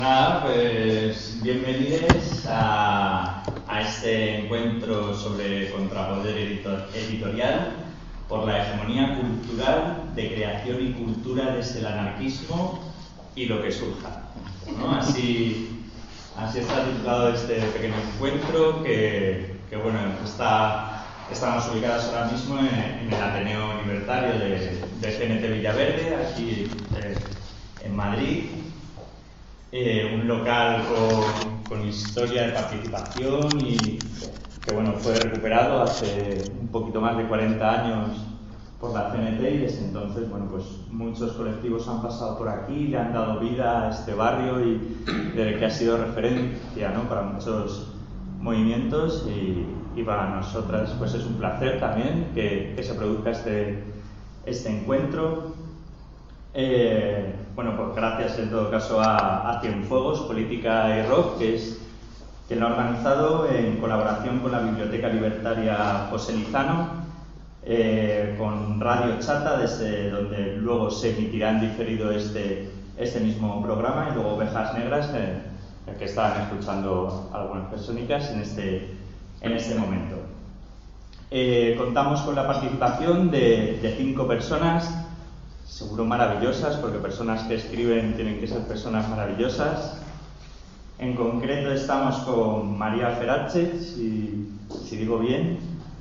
Nada, pues bienvenidos a este encuentro sobre contrapoder editorial por la hegemonía cultural de creación y cultura desde el anarquismo y lo que surja, ¿no? Así está titulado este pequeño encuentro que bueno, estamos ubicados ahora mismo en el Ateneo Libertario de CNT Villaverde, aquí en Madrid. Un local con historia de participación y que bueno, fue recuperado hace un poquito más de 40 años por la CNT, y desde entonces bueno, pues muchos colectivos han pasado por aquí, le han dado vida a este barrio y del que ha sido referencia, ¿no?, para muchos movimientos, y para nosotras pues es un placer también que se produzca este encuentro. Bueno, pues gracias en todo caso a Cienfuegos, Política y Rock, que lo ha organizado en colaboración con la Biblioteca Libertaria José Lizano, con Radio Chata, desde donde luego se emitirá en diferido este mismo programa, y luego Ovejas Negras, que estaban escuchando algunas personicas en este momento. Contamos con la participación de 5 personas, seguro maravillosas, porque personas que escriben tienen que ser personas maravillosas. En concreto estamos con María Ferache, si digo bien,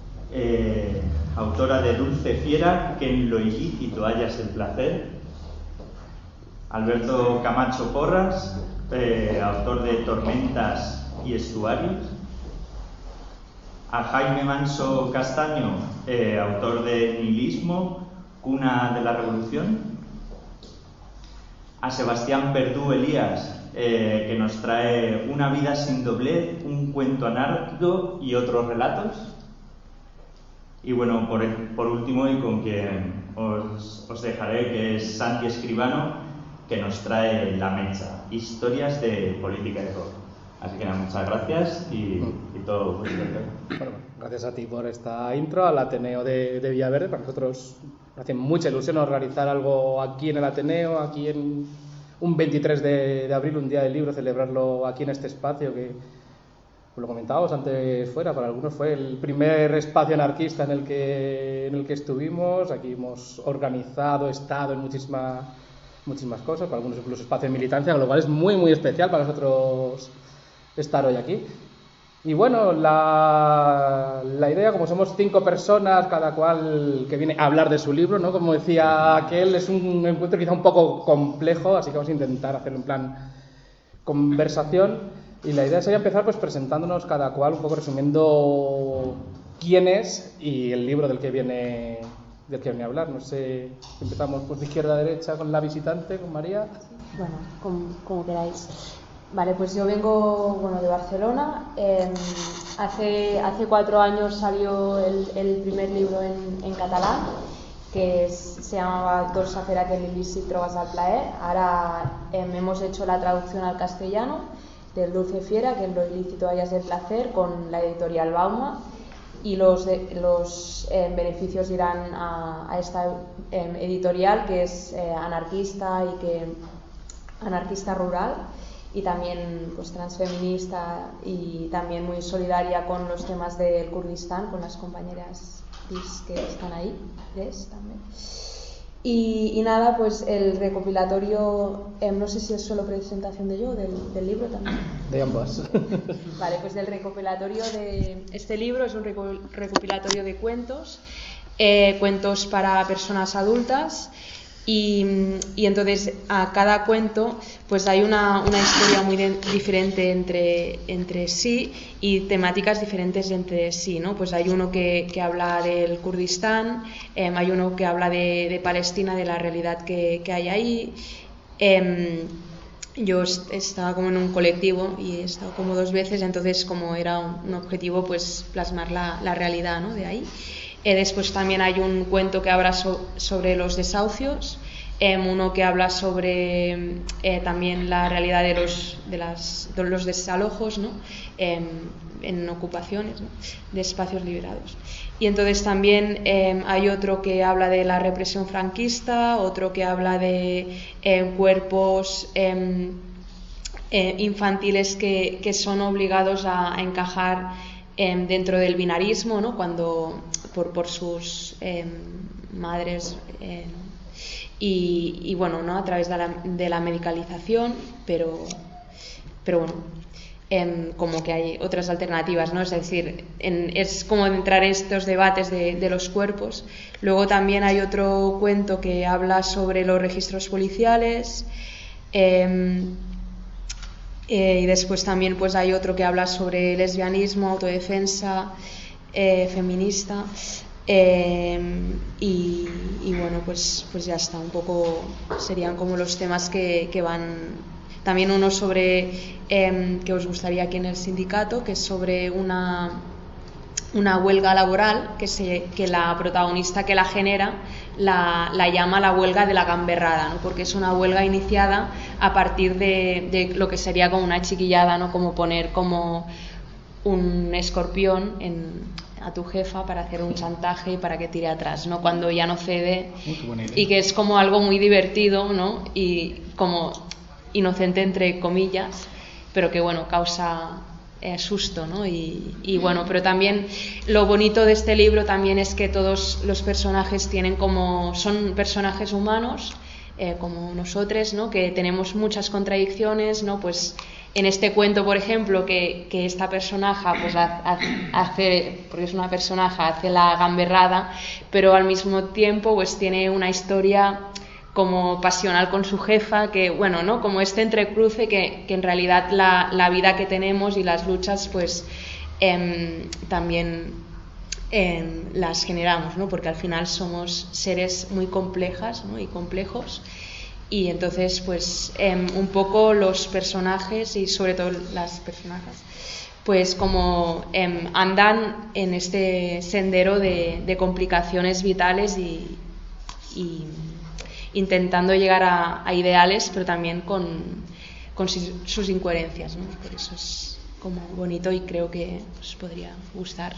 autora de Dulce Fiera, que en lo ilícito hallas el placer. Alberto Camacho Porras, autor de Tormentas y Estuarios. A Jaime Manso Castaño, autor de Nihilismo, Cuna de la Revolución. A Sebastián Verdú Elías, que nos trae Una vida sin doblez, un cuento anárquico y otros relatos. Y bueno, por último, y con quien os dejaré, que es Santi Escribano, que nos trae La Mecha, historias de política y rock. Así que nada, muchas gracias y todo muy bien. Bueno, gracias a ti por esta intro al Ateneo de Villaverde. Para nosotros nos hace mucha ilusión organizar algo aquí en el Ateneo, aquí en un 23 de abril, un día del libro, celebrarlo aquí en este espacio que, como lo comentábamos antes fuera, para algunos fue el primer espacio anarquista en el que estuvimos. Aquí hemos organizado, estado en muchísimas cosas, para algunos incluso espacio de militancia, con lo cual es muy, muy especial para nosotros estar hoy aquí. Y bueno, la idea, como somos 5 personas, cada cual que viene a hablar de su libro, ¿no? Como decía aquel, es un encuentro quizá un poco complejo, así que vamos a intentar hacerlo en plan conversación. Y la idea sería empezar pues presentándonos cada cual, un poco resumiendo quién es y el libro del que viene a hablar. No sé, empezamos pues de izquierda a derecha con la visitante, con María. Bueno, como queráis. Vale, pues yo vengo de Barcelona. Hace 4 años salió el primer libro en catalán, que se llamaba Dolça Fera que l'il·lícit trobes el plaer. Ahora hemos hecho la traducción al castellano del Dulce Fiera, que en lo ilícito hallas el placer, con la editorial Bauma, y los beneficios irán a esta editorial, que es anarquista rural, y también pues transfeminista, y también muy solidaria con los temas del Kurdistán, con las compañeras que están ahí, también. Y nada, pues el recopilatorio, no sé si es solo presentación del libro también. De ambas. Vale, pues del recopilatorio de este libro es un recopilatorio de cuentos, cuentos para personas adultas. Y entonces a cada cuento pues hay una historia muy diferente entre sí, y temáticas diferentes entre sí, ¿no? Pues hay uno que habla del Kurdistán, hay uno que habla de Palestina, de la realidad que hay ahí. Yo estaba como en un colectivo y he estado como 2 veces, entonces como era un objetivo pues plasmar la realidad, ¿no?, de ahí. Después también hay un cuento que habla sobre los desahucios, uno que habla sobre también la realidad de los desalojos, ¿no?, en ocupaciones, ¿no?, de espacios liberados. Y entonces también hay otro que habla de la represión franquista, otro que habla de cuerpos infantiles que son obligados a encajar dentro del binarismo, ¿no? Cuando por sus madres y bueno, ¿no? A través de la medicalización, pero bueno, como que hay otras alternativas, ¿no? Es decir, es como entrar en estos debates de los cuerpos. Luego también hay otro cuento que habla sobre los registros policiales, y después también pues hay otro que habla sobre lesbianismo, autodefensa, feminista, y bueno, pues ya está, un poco serían como los temas que van. También uno sobre que os gustaría aquí en el sindicato, que es sobre una huelga laboral que la protagonista que la genera la llama la huelga de la gamberrada, ¿no? Porque es una huelga iniciada a partir de lo que sería como una chiquillada, ¿no? Como poner como un escorpión a tu jefa para hacer un chantaje y para que tire atrás, ¿no? Cuando ya no cede, y que es como algo muy divertido, ¿no? Y como inocente entre comillas, pero que bueno, causa susto, ¿no? Y bueno, pero también lo bonito de este libro también es que todos los personajes son personajes humanos, como nosotros, ¿no? Que tenemos muchas contradicciones, ¿no? Pues en este cuento, por ejemplo, que esta personaje pues hace, porque es una personaje, hace la gamberrada, pero al mismo tiempo pues tiene una historia como pasional con su jefa, que bueno, ¿no? Como este entrecruce que en realidad la vida que tenemos y las luchas pues también las generamos, ¿no? Porque al final somos seres muy complejas, ¿no? Y complejos, y entonces pues un poco los personajes y sobre todo las personajes pues como andan en este sendero de complicaciones vitales y intentando llegar a ideales, pero también con sus incoherencias, ¿no? Por eso es como bonito y creo que os podría gustar.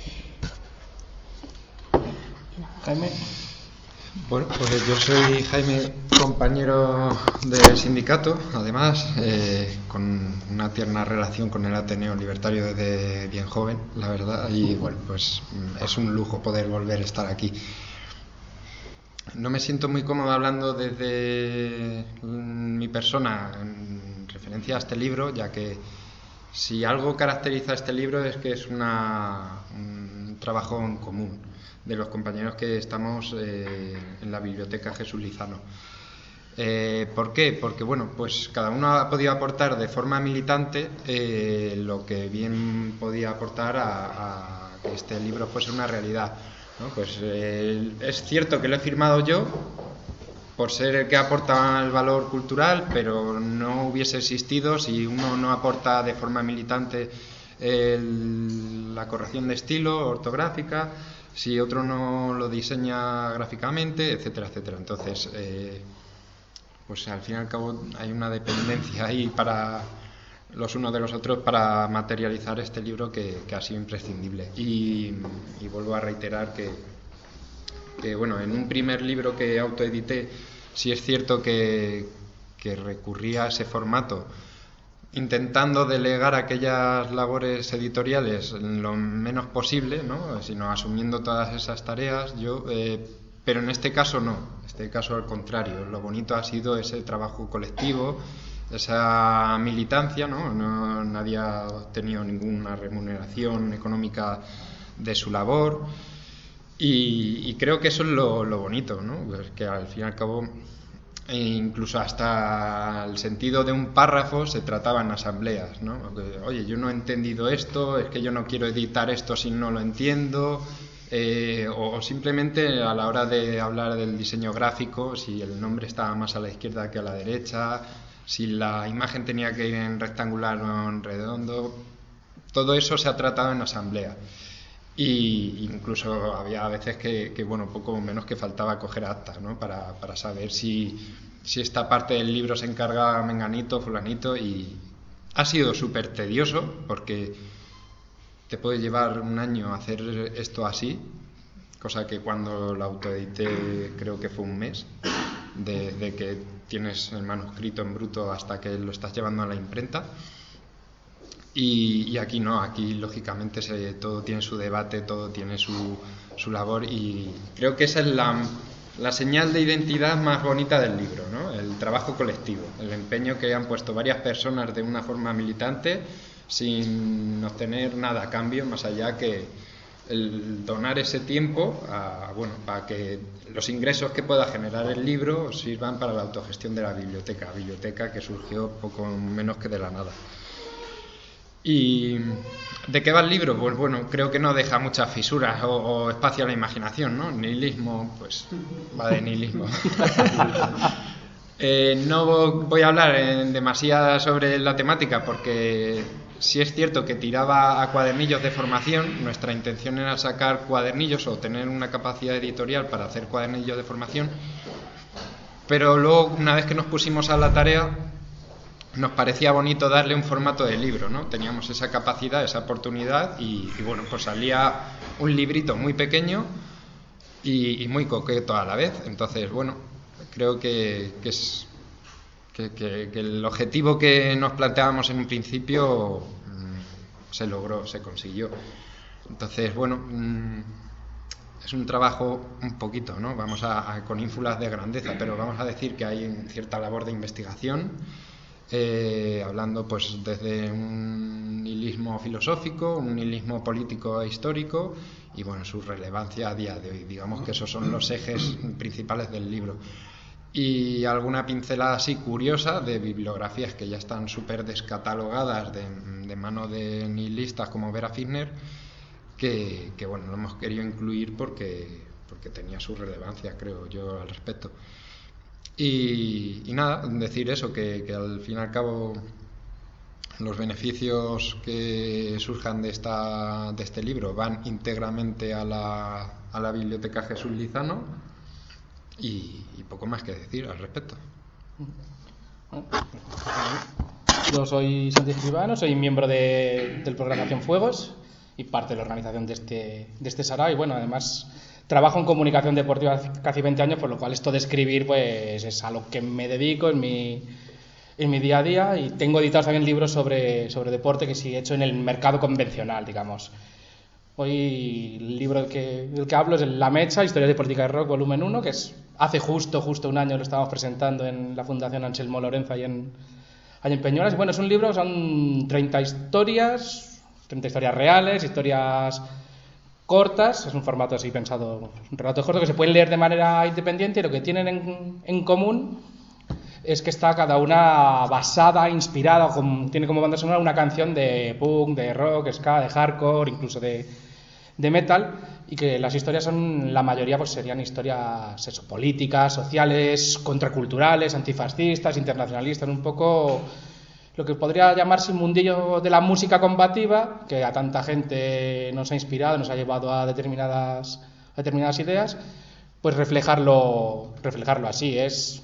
Jaime. Bueno, pues yo soy Jaime, compañero del sindicato, además, con una tierna relación con el Ateneo Libertario desde bien joven, la verdad, y bueno, pues es un lujo poder volver a estar aquí. No me siento muy cómodo hablando desde mi persona en referencia a este libro, ya que si algo caracteriza a este libro es que es un trabajo en común de los compañeros que estamos en la Biblioteca Jesús Lizano. ¿Por qué? Porque bueno, pues cada uno ha podido aportar de forma militante lo que bien podía aportar a que este libro fuese una realidad, ¿no? Pues es cierto que lo he firmado yo por ser el que aporta el valor cultural, pero no hubiese existido si uno no aporta de forma militante la corrección de estilo ortográfica, si otro no lo diseña gráficamente, etcétera, etcétera. Entonces, pues al fin y al cabo hay una dependencia ahí para los unos de los otros para materializar este libro que ha sido imprescindible. Y vuelvo a reiterar que bueno, en un primer libro que autoedité, sí es cierto que recurría a ese formato, intentando delegar aquellas labores editoriales lo menos posible, ¿no? Sino asumiendo todas esas tareas yo, pero en este caso no, en este caso al contrario, lo bonito ha sido ese trabajo colectivo, esa militancia, ¿no? Nadie ha obtenido ninguna remuneración económica de su labor, y creo que eso es lo bonito, ¿no? Pues que al fin y al cabo, incluso hasta el sentido de un párrafo se trataba en asambleas, ¿no? Oye, yo no he entendido esto, es que yo no quiero editar esto si no lo entiendo, o simplemente a la hora de hablar del diseño gráfico, si el nombre estaba más a la izquierda que a la derecha, si la imagen tenía que ir en rectangular o en redondo, todo eso se ha tratado en asamblea. Y incluso había veces que bueno, poco menos que faltaba coger actas, ¿no? Para saber si esta parte del libro se encarga menganito, fulanito, y ha sido súper tedioso porque te puede llevar un año hacer esto así, cosa que cuando lo autoedité creo que fue un mes, de que tienes el manuscrito en bruto hasta que lo estás llevando a la imprenta. Y aquí no, aquí lógicamente todo tiene su debate, todo tiene su labor, y creo que esa es la señal de identidad más bonita del libro, ¿no? El trabajo colectivo, el empeño que han puesto varias personas de una forma militante sin obtener nada a cambio, más allá que el donar ese tiempo para que los ingresos que pueda generar el libro sirvan para la autogestión de la biblioteca que surgió poco menos que de la nada. ¿Y de qué va el libro? Pues bueno, creo que no deja muchas fisuras o espacio a la imaginación, ¿no? Nihilismo, pues va de nihilismo. No voy a hablar demasiado sobre la temática porque sí es cierto que tiraba a cuadernillos de formación. Nuestra intención era sacar cuadernillos o tener una capacidad editorial para hacer cuadernillos de formación, pero luego, una vez que nos pusimos a la tarea, nos parecía bonito darle un formato de libro, ¿no? Teníamos esa capacidad, esa oportunidad y bueno, pues salía un librito muy pequeño y muy coqueto a la vez. Entonces, bueno, creo que el objetivo que nos planteábamos en un principio se logró, se consiguió. Entonces, bueno, es un trabajo un poquito, ¿no? Vamos con ínfulas de grandeza, pero vamos a decir que hay cierta labor de investigación. Hablando pues desde un nihilismo filosófico, un nihilismo político e histórico y bueno, su relevancia a día de hoy. Digamos que esos son los ejes principales del libro. Y alguna pincelada así curiosa de bibliografías que ya están súper descatalogadas de mano de nihilistas como Vera Fitner, que bueno, lo hemos querido incluir porque tenía su relevancia, creo yo, al respecto. Y nada, decir eso, que al fin y al cabo los beneficios que surjan de este libro van íntegramente a la Biblioteca Jesús Lizano y poco más que decir al respecto. Yo soy Santi Escribano, soy miembro del programa Acción Fuegos y parte de la organización de este sarao, y bueno, además trabajo en comunicación deportiva hace casi 20 años, por lo cual esto de escribir pues es a lo que me dedico en mi día a día, y tengo editados también libros sobre deporte que sí he hecho en el mercado convencional, digamos. Hoy el libro del que hablo es La Mecha, Historias de Política de Rock, volumen 1, que es hace justo un año lo estábamos presentando en la Fundación Anselmo Lorenzo allá en Peñuelas. Y bueno, es un libro, son 30 historias reales, historias cortas, es un formato así pensado, un relato corto que se pueden leer de manera independiente, y lo que tienen en común es que está cada una basada, inspirada, tiene como banda sonora una canción de punk, de rock, ska, de hardcore, incluso de metal, y que las historias son, la mayoría pues serían historias políticas, sociales, contraculturales, antifascistas, internacionalistas, un poco lo que podría llamarse un mundillo de la música combativa, que a tanta gente nos ha inspirado, nos ha llevado a determinadas ideas, pues reflejarlo así. Es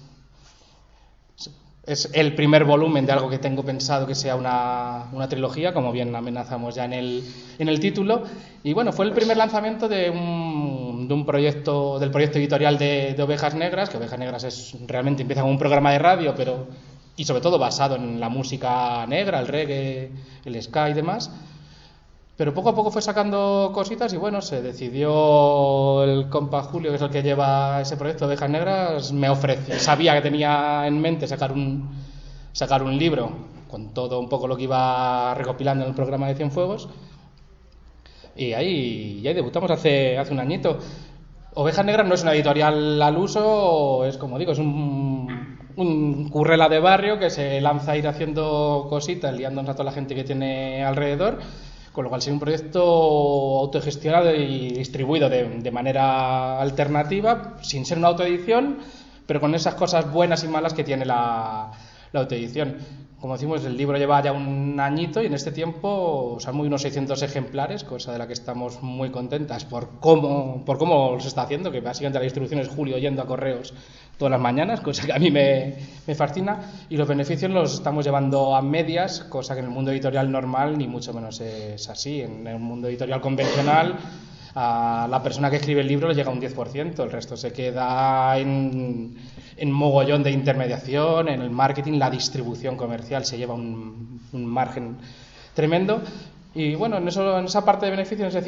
el primer volumen de algo que tengo pensado que sea una trilogía, como bien amenazamos ya en el título. Y bueno, fue el primer lanzamiento del proyecto editorial de Ovejas Negras, que Ovejas Negras realmente empieza como un programa de radio, y sobre todo basado en la música negra, el reggae, el ska y demás. Pero poco a poco fue sacando cositas y bueno, se decidió, el compa Julio, que es el que lleva ese proyecto de Ovejas Negras, me ofreció, sabía que tenía en mente sacar un libro con todo un poco lo que iba recopilando en el programa de Cienfuegos, y ahí debutamos hace un añito. Ovejas Negras no es una editorial al uso, es como digo, es un currela de barrio que se lanza a ir haciendo cositas, liándonos a toda la gente que tiene alrededor, con lo cual sería un proyecto autogestionado y distribuido de manera alternativa, sin ser una autoedición, pero con esas cosas buenas y malas que tiene la autoedición. Como decimos, el libro lleva ya un añito y en este tiempo se han movido unos 600 ejemplares, cosa de la que estamos muy contentas por cómo se está haciendo, que básicamente la distribución es Julio yendo a correos todas las mañanas, cosa que a mí me fascina, y los beneficios los estamos llevando a medias, cosa que en el mundo editorial normal ni mucho menos es así. En el mundo editorial convencional A la persona que escribe el libro le llega un 10%, el resto se queda en mogollón de intermediación, en el marketing, la distribución comercial se lleva un margen tremendo. Y bueno, en esa parte de beneficio, en ese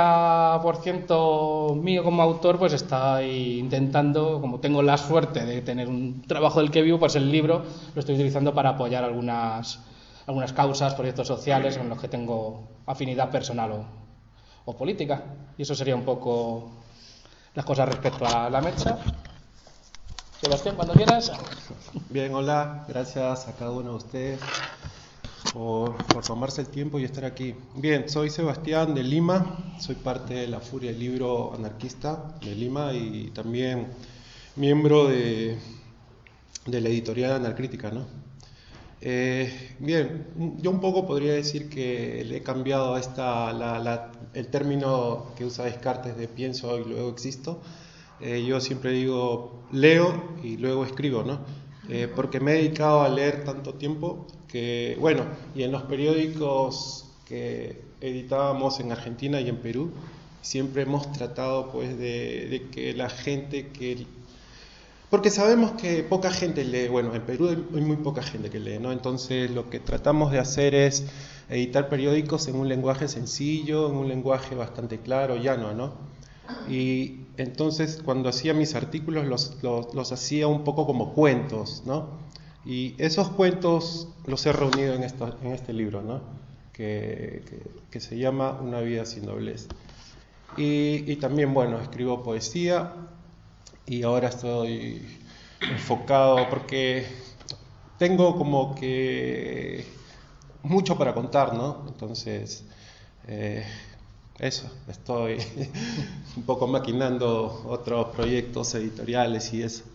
50% mío como autor, pues estoy intentando, como tengo la suerte de tener un trabajo del que vivo, pues el libro lo estoy utilizando para apoyar algunas causas, proyectos sociales en los que tengo afinidad personal o política. Y eso sería un poco las cosas respecto a la mecha. Sebastián, cuando quieras. Bien, hola, gracias a cada uno de ustedes por tomarse el tiempo y estar aquí. Bien, soy Sebastián de Lima, soy parte de la Furia del Libro Anarquista de Lima y también miembro de la editorial Anarcrítica, ¿no? Bien, yo un poco podría decir que le he cambiado el término que usa Descartes de pienso y luego existo. Yo siempre digo leo y luego escribo, ¿no? Porque me he dedicado a leer tanto tiempo que, bueno, y en los periódicos que editábamos en Argentina y en Perú, siempre hemos tratado pues de que la gente porque sabemos que poca gente lee, bueno, en Perú hay muy poca gente que lee, ¿no? Entonces lo que tratamos de hacer es editar periódicos en un lenguaje sencillo, en un lenguaje bastante claro, llano, ¿no? Y entonces cuando hacía mis artículos los hacía un poco como cuentos, ¿no? Y esos cuentos los he reunido en este libro, ¿no? Que se llama Una vida sin doblez. Y también, bueno, escribo poesía y ahora estoy enfocado porque tengo como que mucho para contar, ¿no? Entonces, eso, estoy un poco maquinando otros proyectos editoriales y eso.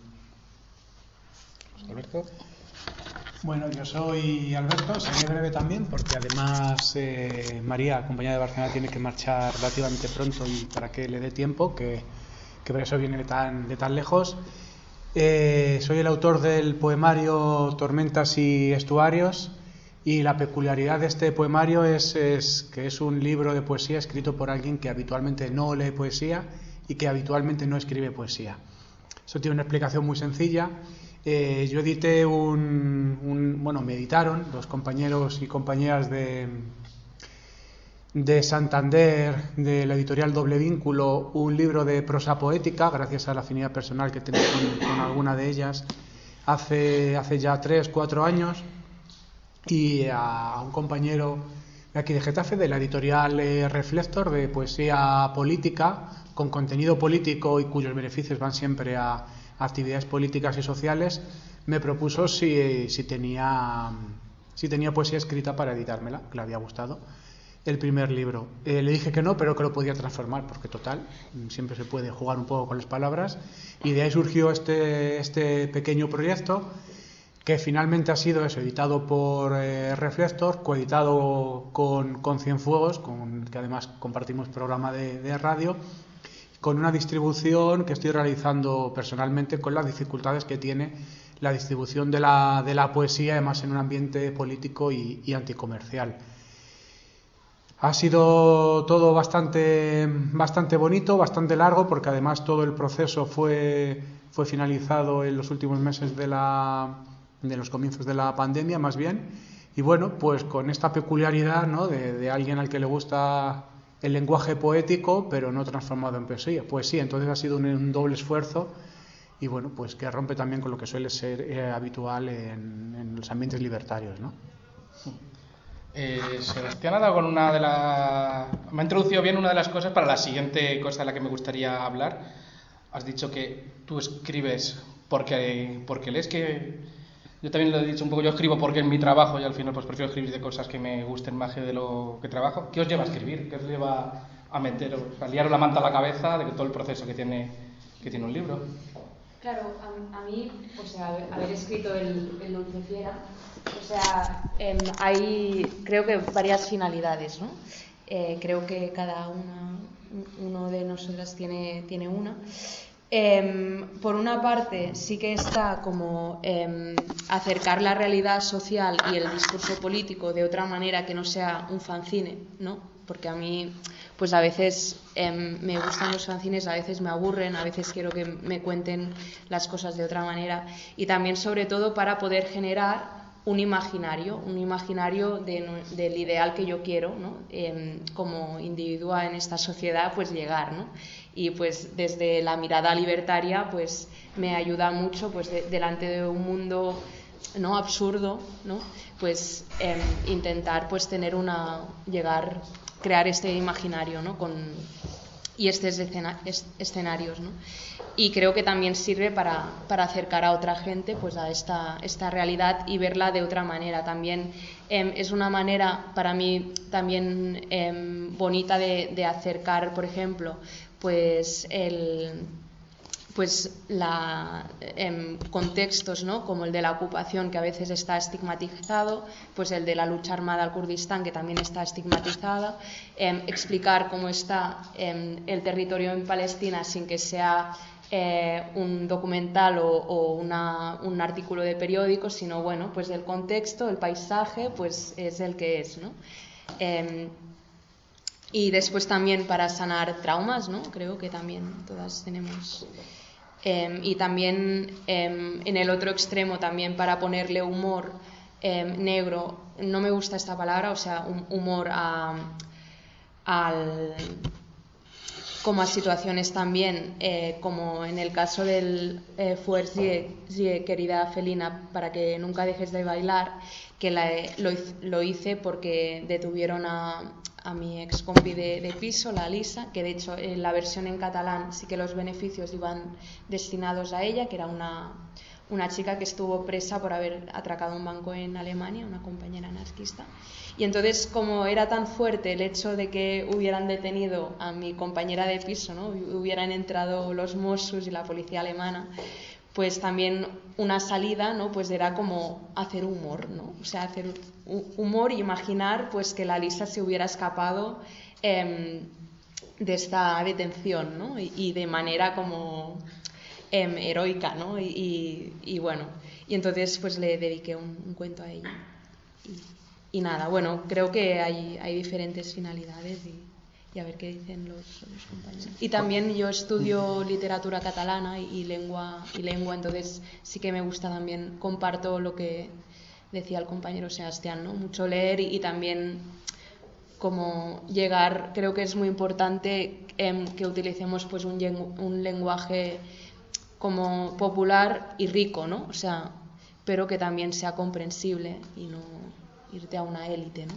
Alberto. Bueno, yo soy Alberto, seré breve también porque además María, compañera de Barcelona, tiene que marchar relativamente pronto y para que le dé tiempo, que por eso viene de tan lejos. Soy el autor del poemario Tormentas y Estuarios y la peculiaridad de este poemario es que es un libro de poesía escrito por alguien que habitualmente no lee poesía y que habitualmente no escribe poesía. Eso tiene una explicación muy sencilla. Yo edité bueno, me editaron los compañeros y compañeras de Santander, de la editorial Doble Vínculo, un libro de prosa poética, gracias a la afinidad personal que tengo con alguna de ellas, hace ya 3-4 años, y a un compañero de aquí de Getafe, de la editorial Reflector, de poesía política, con contenido político y cuyos beneficios van siempre a actividades políticas y sociales, me propuso si tenía poesía escrita para editármela, que le había gustado el primer libro. Le dije que no, pero que lo podía transformar, porque total, siempre se puede jugar un poco con las palabras, y de ahí surgió este pequeño proyecto, que finalmente ha sido editado por Reflector, coeditado con Cienfuegos, que además compartimos programa de radio, con una distribución que estoy realizando personalmente con las dificultades que tiene la distribución de la poesía, además en un ambiente político y anticomercial. Ha sido todo bastante bonito, bastante largo, porque además todo el proceso fue finalizado en los últimos meses de los comienzos de la pandemia, más bien. Y bueno, pues con esta peculiaridad, ¿no?, de alguien al que le gusta el lenguaje poético, pero no transformado en poesía. Entonces ha sido un doble esfuerzo y bueno, pues que rompe también con lo que suele ser habitual en los ambientes libertarios, ¿no? Sebastián ha dado con me ha introducido bien una de las cosas para la siguiente cosa de la que me gustaría hablar. Has dicho que tú escribes porque lees, que yo también lo he dicho un poco, yo escribo porque es mi trabajo y al final pues prefiero escribir de cosas que me gusten más que de lo que trabajo. ¿Qué os lleva a escribir? ¿Qué os lleva a meteros, a liaros la manta a la cabeza de todo el proceso que tiene un libro? Claro, a mí, o sea, haber escrito el Dulce Fiera, o sea, hay, creo que varias finalidades, ¿no? Creo que cada uno de nosotras tiene una. Por una parte, sí que está como acercar la realidad social y el discurso político de otra manera que no sea un fanzine, ¿no? Porque a mí, pues a veces me gustan los fanzines, a veces me aburren, a veces quiero que me cuenten las cosas de otra manera, y también sobre todo para poder generar un imaginario del ideal que yo quiero, ¿no? Como individuo en esta sociedad, pues llegar, ¿no? Y pues desde la mirada libertaria pues me ayuda mucho pues delante de un mundo no absurdo, ¿no? Pues intentar pues crear este imaginario, ¿no? Y estos escenarios, ¿no? Y creo que también sirve para acercar a otra gente pues a esta realidad y verla de otra manera. También es una manera para mí también bonita de acercar, por ejemplo, pues contextos, ¿no? Como el de la ocupación, que a veces está estigmatizado, pues el de la lucha armada al Kurdistán, que también está estigmatizada, explicar cómo está el territorio en Palestina sin que sea un documental o un artículo de periódico, sino bueno, pues el contexto, el paisaje, pues es el que es, ¿no? Y después también para sanar traumas, ¿no? Creo que también todas tenemos. Y también en el otro extremo también para ponerle humor negro, no me gusta esta palabra, o sea, humor como a situaciones también, como en el caso del Fuerzie, querida Felina, para que nunca dejes de bailar, que lo hice porque detuvieron a mi ex compi de piso, la Lisa, que de hecho en la versión en catalán sí que los beneficios iban destinados a ella, que era una chica que estuvo presa por haber atracado un banco en Alemania, una compañera anarquista. Y entonces, como era tan fuerte el hecho de que hubieran detenido a mi compañera de piso, ¿no? Hubieran entrado los Mossos y la policía alemana, pues también una salida, ¿no? Pues era como hacer humor, ¿no? O sea, hacer humor y imaginar pues que la Lisa se hubiera escapado de esta detención, ¿no? Y de manera como heroica, ¿no? Y bueno, y entonces pues le dediqué un cuento a ella. Y nada, bueno, creo que hay diferentes finalidades y a ver qué dicen los compañeros. Y también yo estudio literatura catalana y lengua, entonces sí que me gusta también, comparto lo que decía el compañero Sebastián, ¿no? Mucho leer y también como llegar, creo que es muy importante que utilicemos pues un lenguaje como popular y rico, ¿no? O sea, pero que también sea comprensible y no irte a una élite, ¿no?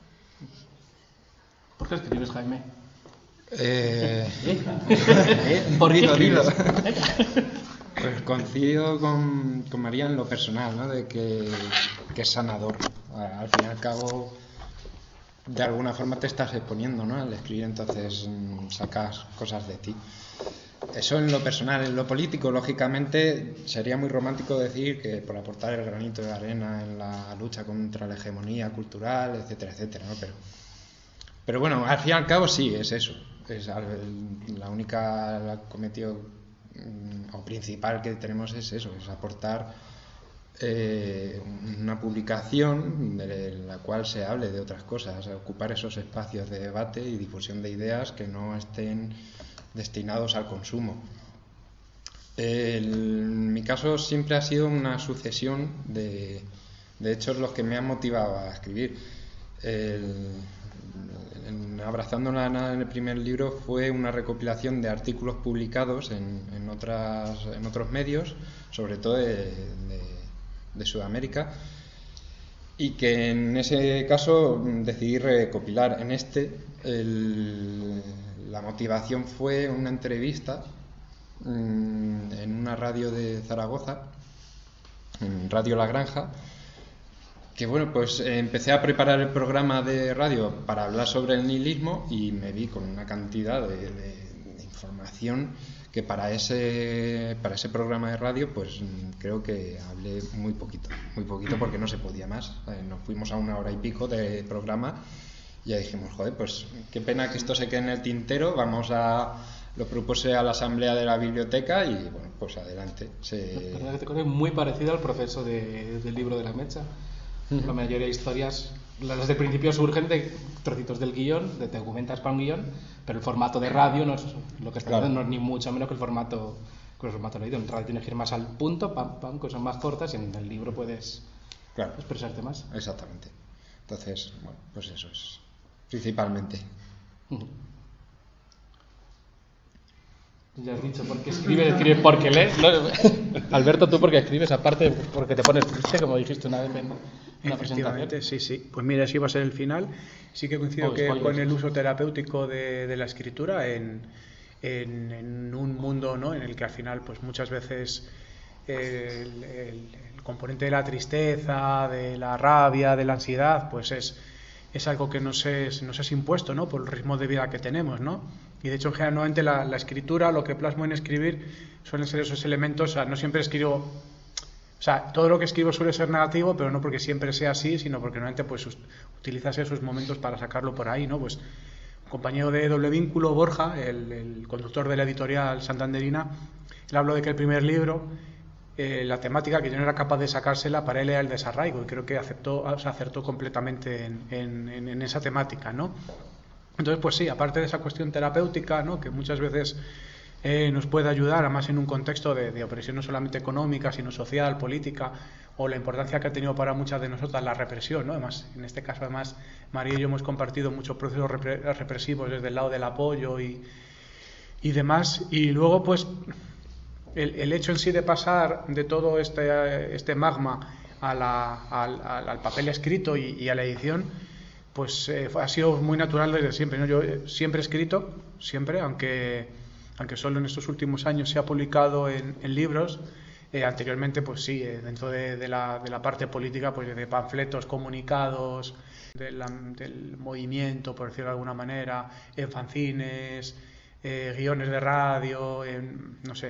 ¿Por qué escribes, Jaime? ¿Por qué escribes? Pues coincido con María en lo personal, ¿no? De que es sanador. Al fin y al cabo, de alguna forma te estás exponiendo, ¿no? Al escribir, entonces sacas cosas de ti. Eso en lo personal. En lo político, lógicamente, sería muy romántico decir que por aportar el granito de arena en la lucha contra la hegemonía cultural, etcétera, etcétera, ¿no? Pero bueno, al fin y al cabo sí, es eso. Es la única cometido o principal que tenemos es eso, es aportar una publicación de la cual se hable de otras cosas, ocupar esos espacios de debate y difusión de ideas que no estén destinados al consumo. En mi caso siempre ha sido una sucesión de hechos los que me han motivado a escribir. Abrazando la nada en el primer libro fue una recopilación de artículos publicados en otros medios, sobre todo de Sudamérica, y que en ese caso decidí recopilar. En la motivación fue una entrevista en una radio de Zaragoza, en Radio La Granja, que bueno, pues empecé a preparar el programa de radio para hablar sobre el nihilismo y me vi con una cantidad de información que para ese programa de radio pues creo que hablé muy poquito porque no se podía más. Nos fuimos a 1 hora y pico de programa y ya dijimos, joder, pues qué pena que esto se quede en el tintero, lo propuse a la asamblea de la biblioteca y bueno, pues adelante. Muy parecido al proceso del libro de la Mecha. La mayoría de historias desde el principio surgen de trocitos del guión, te documentas para un guión, pero el formato de radio no es lo que está Claro. haciendo, no es ni mucho menos que el formato leído. En radio tienes que ir más al punto, cosas más cortas, y en el libro puedes Claro. expresarte más. Exactamente. Entonces, bueno, pues eso es principalmente. Ya has dicho por qué escribes porque lees, ¿no? Alberto, ¿tú por qué escribes? Aparte, porque te pones triste, como dijiste una vez en una presentación. Efectivamente, sí. Pues mira, ese iba a ser el final. Sí que coincido con el uso terapéutico de la escritura en un mundo, ¿no?, en el que al final pues muchas veces el componente de la tristeza, de la rabia, de la ansiedad, pues es algo que nos es impuesto, ¿no?, por el ritmo de vida que tenemos, ¿no? Y de hecho, generalmente la escritura, lo que plasmo en escribir, suelen ser esos elementos. O sea, no siempre escribo, o sea, todo lo que escribo suele ser negativo, pero no porque siempre sea así, sino porque normalmente pues utilizas esos momentos para sacarlo por ahí, ¿no? Pues un compañero de Doble Vínculo, Borja, el conductor de la editorial santanderina, él habló de que el primer libro, la temática que yo no era capaz de sacársela, para él era el desarraigo, y creo que acertó completamente en esa temática, ¿no? Entonces, pues sí, aparte de esa cuestión terapéutica, ¿no?, que muchas veces nos puede ayudar, además en un contexto de opresión no solamente económica, sino social, política, o la importancia que ha tenido para muchas de nosotras la represión, ¿no? Además, en este caso, además, María y yo hemos compartido muchos procesos represivos desde el lado del apoyo y demás, y luego, pues, el hecho en sí de pasar de todo este magma al papel escrito y a la edición, pues ha sido muy natural desde siempre, ¿no? Yo siempre he escrito, siempre, aunque solo en estos últimos años se ha publicado en libros. Anteriormente, pues sí, dentro de la parte política, pues de panfletos, comunicados, del movimiento, por decirlo de alguna manera, en fanzines, guiones de radio, no sé,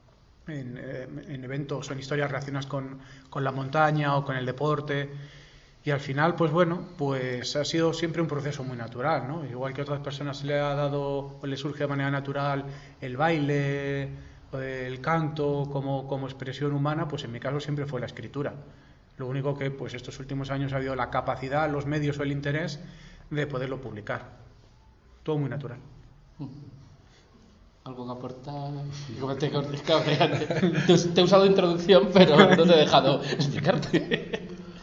en eventos o en historias relacionadas con la montaña o con el deporte. Y al final, pues bueno, pues ha sido siempre un proceso muy natural, ¿no? Igual que a otras personas le ha dado o le surge de manera natural el baile, el canto como expresión humana, pues en mi caso siempre fue la escritura. Lo único que pues estos últimos años ha habido la capacidad, los medios o el interés de poderlo publicar. Todo muy natural. ¿Algo que aportar? Te he usado de introducción, pero no te he dejado explicarte.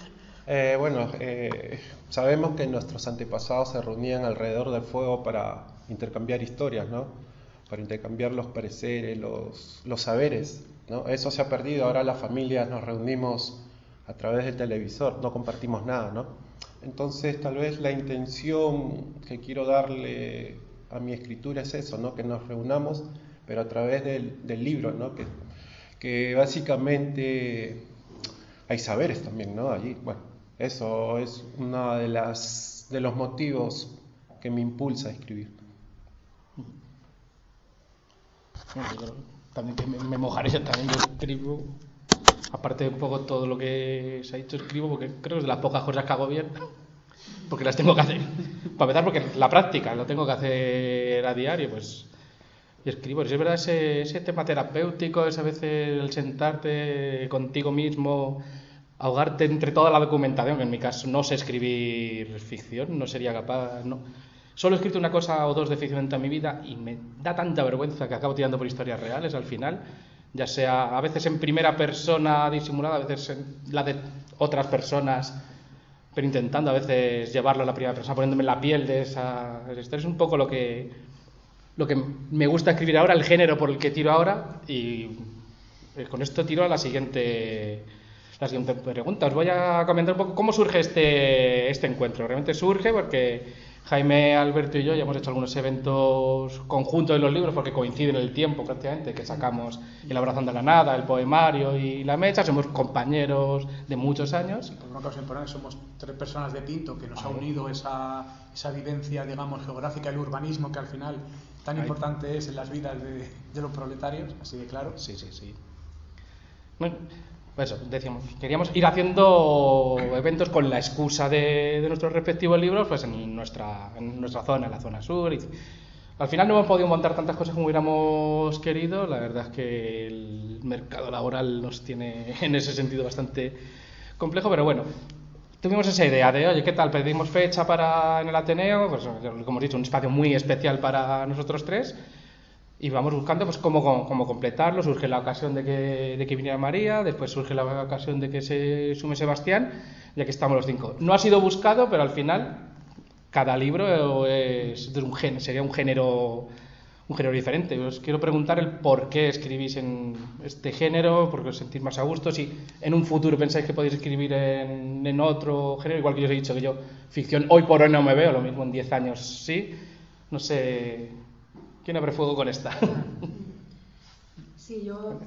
Sabemos que nuestros antepasados se reunían alrededor del fuego para intercambiar historias, ¿no? Para intercambiar los pareceres, los saberes, ¿no? Eso se ha perdido. Ahora las familias nos reunimos a través del televisor, no compartimos nada, ¿no? Entonces, tal vez la intención que quiero darle a mi escritura es eso, ¿no? Que nos reunamos, pero a través del libro, ¿no? Que básicamente hay saberes también, ¿no? Allí, bueno, eso es uno de los motivos que me impulsa a escribir. También que me mojaré, también yo escribo, aparte de un poco todo lo que se ha dicho, escribo porque creo que es de las pocas cosas que hago bien, porque las tengo que hacer, para empezar, porque la práctica lo tengo que hacer a diario, pues, y escribo. Es verdad, ese tema terapéutico, es a veces el sentarte contigo mismo, ahogarte entre toda la documentación, que en mi caso no sé escribir ficción, no sería capaz, no. Solo he escrito una cosa o dos de ficción en toda mi vida y me da tanta vergüenza que acabo tirando por historias reales al final, ya sea a veces en primera persona disimulada, a veces en la de otras personas, pero intentando a veces llevarlo a la primera persona, poniéndome en la piel de esa historia. Es un poco lo que me gusta escribir ahora, el género por el que tiro ahora, y con esto tiro a la siguiente pregunta. Os voy a comentar un poco cómo surge este encuentro. Realmente surge porque Jaime, Alberto y yo ya hemos hecho algunos eventos conjuntos de los libros, porque coinciden en el tiempo prácticamente, que sacamos Elaboración de la Nada, el poemario y La Mecha. Somos compañeros de muchos años. Por una ocasión importante, somos 3 personas de Pinto, que nos ha unido esa vivencia, digamos, geográfica, el urbanismo, que al final tan importante es en las vidas de los proletarios, así de claro. Sí. Bueno, pues eso, decíamos, queríamos ir haciendo eventos con la excusa de nuestros respectivos libros, pues en nuestra zona, en la zona sur. Y al final no hemos podido montar tantas cosas como hubiéramos querido. La verdad es que el mercado laboral nos tiene en ese sentido bastante complejo, pero bueno, tuvimos esa idea de, oye, ¿qué tal? Pedimos fecha en el Ateneo, pues como hemos dicho, un espacio muy especial para nosotros tres, y vamos buscando pues cómo completarlo. Surge la ocasión de que viniera María, después surge la ocasión de que se sume Sebastián, y aquí estamos los 5. No ha sido buscado, pero al final cada libro es de un género, sería un género diferente. Os quiero preguntar el por qué escribís en este género, por qué os sentís más a gusto, si en un futuro pensáis que podéis escribir en otro género, igual que yo os he dicho que yo ficción hoy por hoy no me veo, lo mismo en 10 años sí. No sé, ¿quién abre fuego con esta? Sí,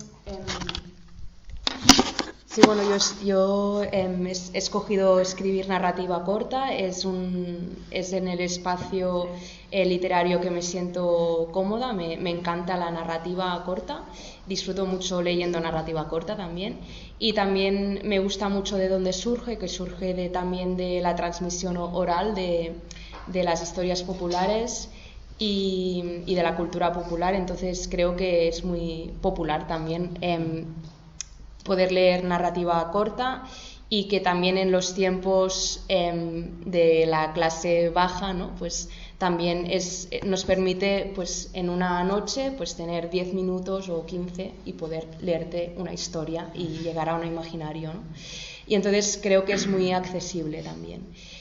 yo he escogido escribir narrativa corta, es en el espacio literario que me siento cómoda, me encanta la narrativa corta, disfruto mucho leyendo narrativa corta también, y también me gusta mucho de dónde surge, que surge también de la transmisión oral de las historias populares y de la cultura popular, entonces creo que es muy popular también poder leer narrativa corta, y que también en los tiempos de la clase baja, ¿no? Pues también nos permite pues en una noche pues tener 10 minutos o 15 y poder leerte una historia y llegar a un imaginario, ¿no? Y entonces creo que es muy accesible también.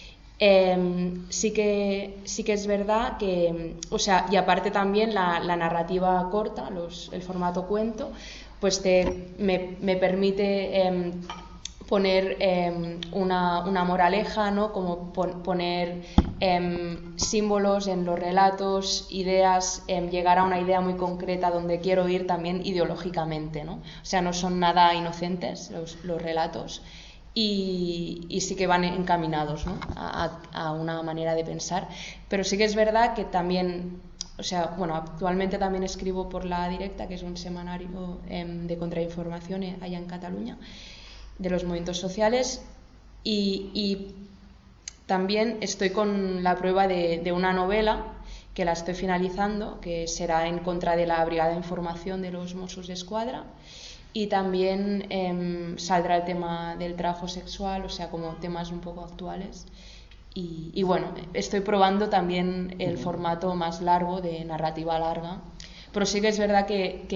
Sí que es verdad que, o sea, y aparte también la narrativa corta, el formato cuento, pues me permite poner una moraleja, ¿no? Como poner símbolos en los relatos, ideas, llegar a una idea muy concreta donde quiero ir también ideológicamente, ¿no? O sea, no son nada inocentes los relatos, y sí que van encaminados, ¿no? a una manera de pensar, pero sí que es verdad que también, o sea, bueno, actualmente también escribo por La Directa, que es un semanario de contrainformación allá en Cataluña, de los movimientos sociales, y también estoy con la prueba de una novela que la estoy finalizando, que será en contra de la Brigada de Información de los Mossos d'Esquadra, y también saldrá el tema del trabajo sexual, o sea, como temas un poco actuales. Y bueno, estoy probando también el formato más largo de narrativa larga, pero sí que es verdad que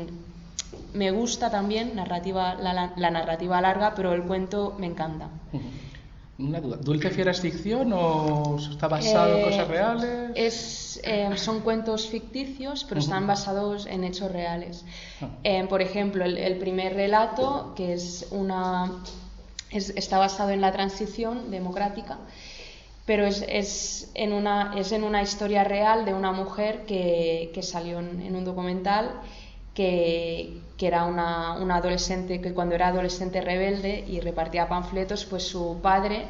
me gusta también la narrativa larga, pero el cuento me encanta. Una duda, ¿Dulce Fiera es ficción o está basado en cosas reales? Son cuentos ficticios, pero están basados en hechos reales. Por ejemplo, el primer relato, que está basado en la transición democrática, pero es en una historia real de una mujer que salió en un documental, que era una adolescente, que cuando era adolescente rebelde y repartía panfletos, pues su padre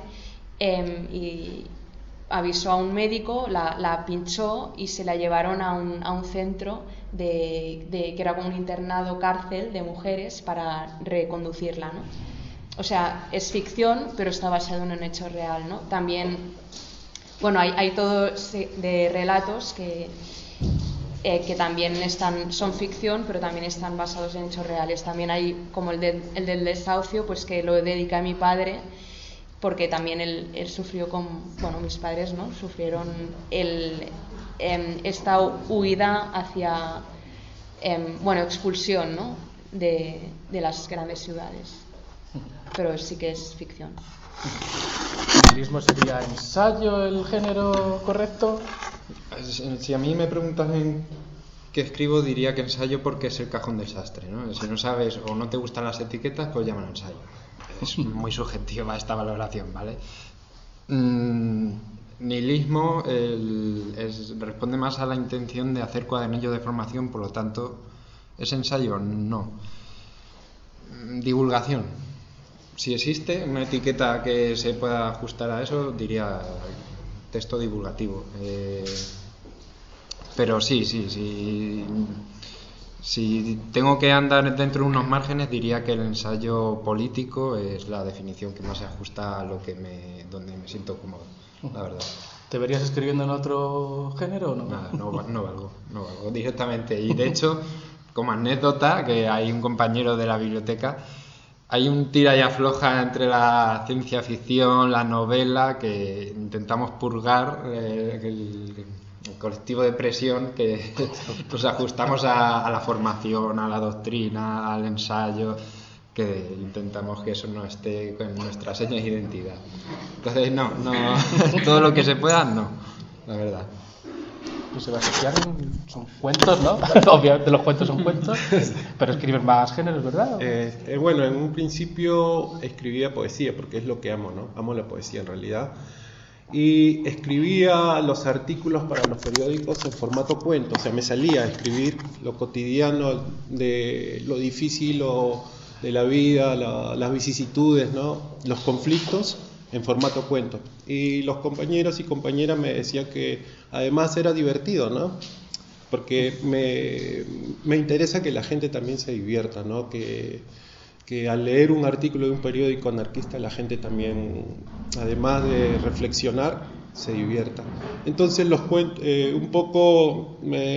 avisó a un médico, la pinchó y se la llevaron a un centro que era como un internado cárcel de mujeres para reconducirla, ¿no? O sea, es ficción, pero está basado en un hecho real, ¿no? También, bueno, hay todo de relatos que también son ficción, pero también están basados en hechos reales. También hay como el del desahucio, pues que lo dedica a mi padre, porque también él sufrió mis padres, ¿no? Sufrieron esta huida hacia, expulsión, ¿no? de las grandes ciudades. Pero sí que es ficción. ¿El mismo sería ensayo el género correcto? Si a mí me preguntas en qué escribo, diría que ensayo, porque es el cajón desastre, ¿no? Si no sabes o no te gustan las etiquetas, pues llámalo ensayo. Es muy subjetiva esta valoración, ¿vale? Nihilismo responde más a la intención de hacer cuadernillo de formación, por lo tanto, ¿es ensayo? No. Divulgación. Si existe una etiqueta que se pueda ajustar a eso, diría texto divulgativo. Pero sí. Si tengo que andar dentro de unos márgenes, diría que el ensayo político es la definición que más se ajusta a donde me siento cómodo, la verdad. ¿Te verías escribiendo en otro género o no? Nada, no valgo directamente. Y de hecho, como anécdota, que hay un compañero de la biblioteca, hay un tira y afloja entre la ciencia ficción, la novela, que intentamos purgar el colectivo de presión, que nos ajustamos a la formación, a la doctrina, al ensayo, que intentamos que eso no esté con nuestras señas de identidad. Entonces, no, todo lo que se pueda, no, la verdad. Pues Sebastián, son cuentos, ¿no? Obviamente los cuentos son cuentos, pero escribes más géneros, ¿verdad? Bueno, en un principio escribía poesía, porque es lo que amo, ¿no? Amo la poesía en realidad. Y escribía los artículos para los periódicos en formato cuento, o sea, me salía a escribir lo cotidiano, de lo difícil de la vida, las vicisitudes, ¿no? Los conflictos, en formato cuento. Y los compañeros y compañeras me decían que además era divertido, ¿no? Porque me interesa que la gente también se divierta, ¿no? Que al leer un artículo de un periódico anarquista la gente también, además de reflexionar, se divierta. Entonces los cuentos, un poco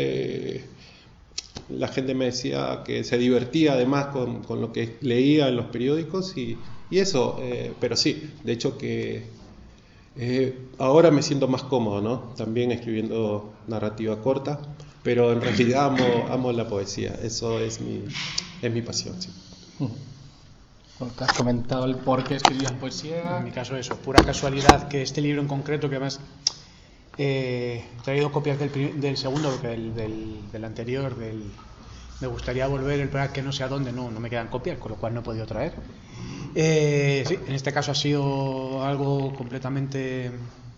la gente me decía que se divertía además con lo que leía en los periódicos y eso, pero sí, de hecho que ahora me siento más cómodo, ¿no? También escribiendo narrativa corta, pero en realidad amo la poesía, eso es mi pasión, sí. Bueno, te has comentado el por qué escribías poesía. En mi caso eso, pura casualidad que este libro en concreto, que además he traído copias del segundo, porque del anterior, me gustaría volver, el problema es que no sé a dónde, no me quedan copias, con lo cual no he podido traer. Sí, en este caso ha sido algo completamente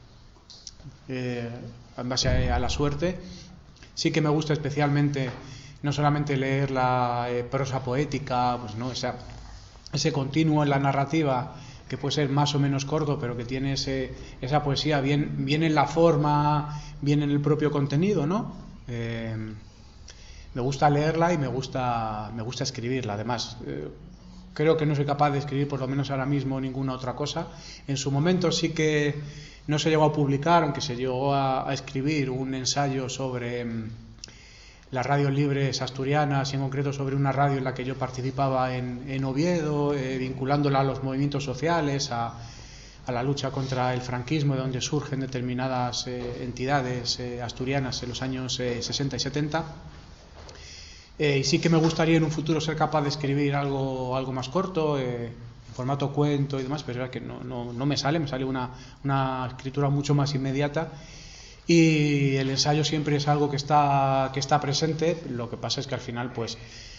en base a la suerte. Sí que me gusta especialmente no solamente leer la prosa poética, pues no, ese continuo en la narrativa que puede ser más o menos corto, pero que tiene esa poesía bien en la forma, bien en el propio contenido, ¿no? Me gusta leerla y me gusta escribirla. Además, creo que no soy capaz de escribir, por lo menos ahora mismo, ninguna otra cosa. En su momento sí que no se llegó a publicar, aunque se llegó a escribir un ensayo sobre las radios libres asturianas, y en concreto sobre una radio en la que yo participaba en Oviedo, vinculándola a los movimientos sociales, a la lucha contra el franquismo, de donde surgen determinadas entidades asturianas en los años 60 y 70. Y sí que me gustaría en un futuro ser capaz de escribir algo más corto, en formato cuento y demás, pero es que no me sale una escritura mucho más inmediata. Y el ensayo siempre es algo que está presente. Lo que pasa es que al final, pues,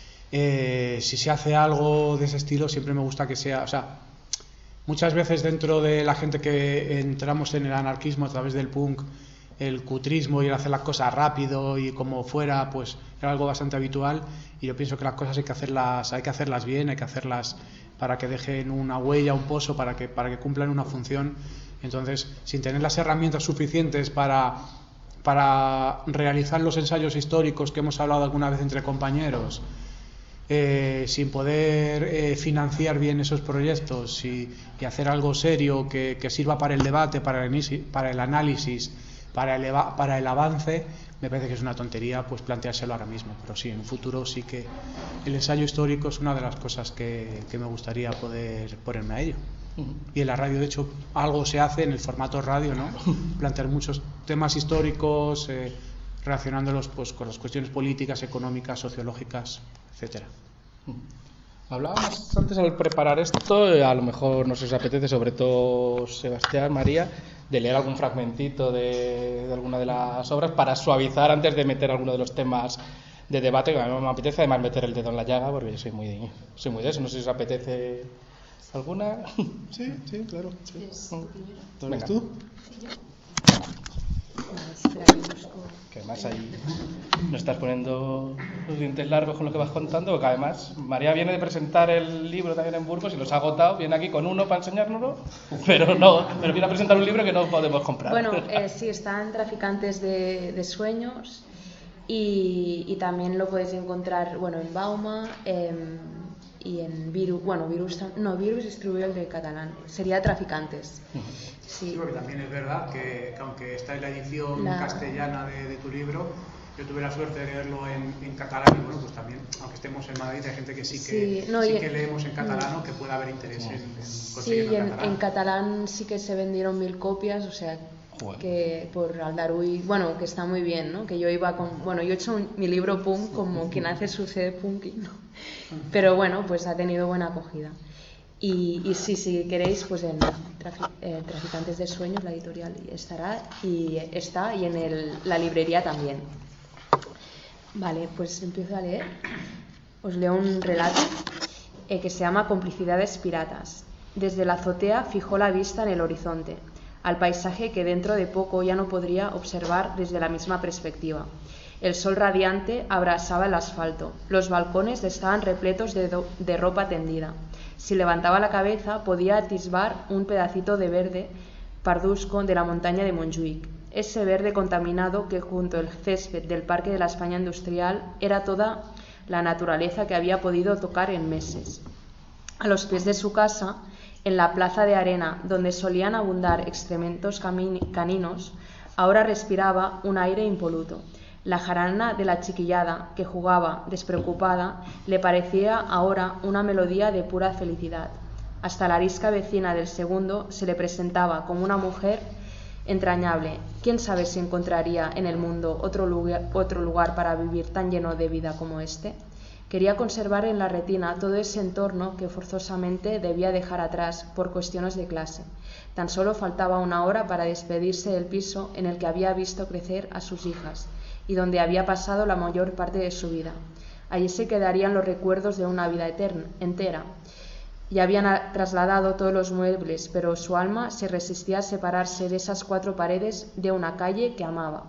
si se hace algo de ese estilo, siempre me gusta que sea, o sea, muchas veces dentro de la gente que entramos en el anarquismo a través del punk, el cutrismo y el hacer las cosas rápido y como fuera, pues era algo bastante habitual. Y yo pienso que las cosas hay que hacerlas bien, hay que hacerlas para que dejen una huella, un pozo, para que cumplan una función. Entonces, sin tener las herramientas suficientes para realizar los ensayos históricos que hemos hablado alguna vez entre compañeros, sin poder financiar bien esos proyectos y hacer algo serio que sirva para el debate, para el análisis, para el avance, me parece que es una tontería pues planteárselo ahora mismo. Pero sí, en un futuro sí que el ensayo histórico es una de las cosas que me gustaría poder ponerme a ello. Y en la radio, de hecho, algo se hace en el formato radio, ¿no? Plantear muchos temas históricos, relacionándolos pues con las cuestiones políticas, económicas, sociológicas, etcétera. Hablábamos antes al preparar esto, a lo mejor no sé si os apetece, sobre todo Sebastián, María, de leer algún fragmentito de alguna de las obras para suavizar antes de meter alguno de los temas de debate, que a mí me apetece además meter el dedo en la llaga, porque yo soy muy de eso. No sé si os apetece alguna. Sí, claro. Sí. Venga. ¿Tú? Que además ahí no estás poniendo los dientes largos con lo que vas contando, porque además María viene de presentar el libro también en Burgos y los ha agotado, viene aquí con uno para enseñárnoslo, pero viene a presentar un libro que no podemos comprar. Bueno, sí, están Traficantes de Sueños y también lo podéis encontrar, en Bauma y en Virus. Virus distribuyó el de catalán, sería Traficantes. Sí, porque también es verdad que aunque está en la edición castellana de tu libro, Yo tuve la suerte de leerlo en catalán y bueno, pues también, aunque estemos en Madrid, hay gente que sí que leemos en catalán o que pueda haber interés en conseguirlo en catalán. En catalán sí que se vendieron 1000 copias, o sea, que por Aldarui, bueno, que está muy bien, ¿no? Que yo iba con, bueno, yo he hecho mi libro punk como quien hace su CD punky, ¿no? Pero bueno, pues ha tenido buena acogida. Y si queréis, pues en Traficantes de Sueños, la editorial está y en la librería también. Vale, pues empiezo a leer. Os leo un relato que se llama Complicidades Piratas. Desde la azotea fijó la vista en el horizonte, al paisaje que dentro de poco ya no podría observar desde la misma perspectiva. El sol radiante abrasaba el asfalto, los balcones estaban repletos de ropa tendida. Si levantaba la cabeza podía atisbar un pedacito de verde parduzco de la montaña de Montjuïc, ese verde contaminado que junto al césped del Parque de la España Industrial era toda la naturaleza que había podido tocar en meses. A los pies de su casa, en la plaza de arena donde solían abundar excrementos caninos, ahora respiraba un aire impoluto. La jarana de la chiquillada, que jugaba despreocupada, le parecía ahora una melodía de pura felicidad. Hasta la arisca vecina del segundo se le presentaba como una mujer entrañable. ¿Quién sabe si encontraría en el mundo otro lugar para vivir tan lleno de vida como este? Quería conservar en la retina todo ese entorno que forzosamente debía dejar atrás por cuestiones de clase. Tan solo faltaba una hora para despedirse del piso en el que había visto crecer a sus hijas y donde había pasado la mayor parte de su vida. Allí se quedarían los recuerdos de una vida entera. Ya habían trasladado todos los muebles, pero su alma se resistía a separarse de esas 4 paredes de una calle que amaba.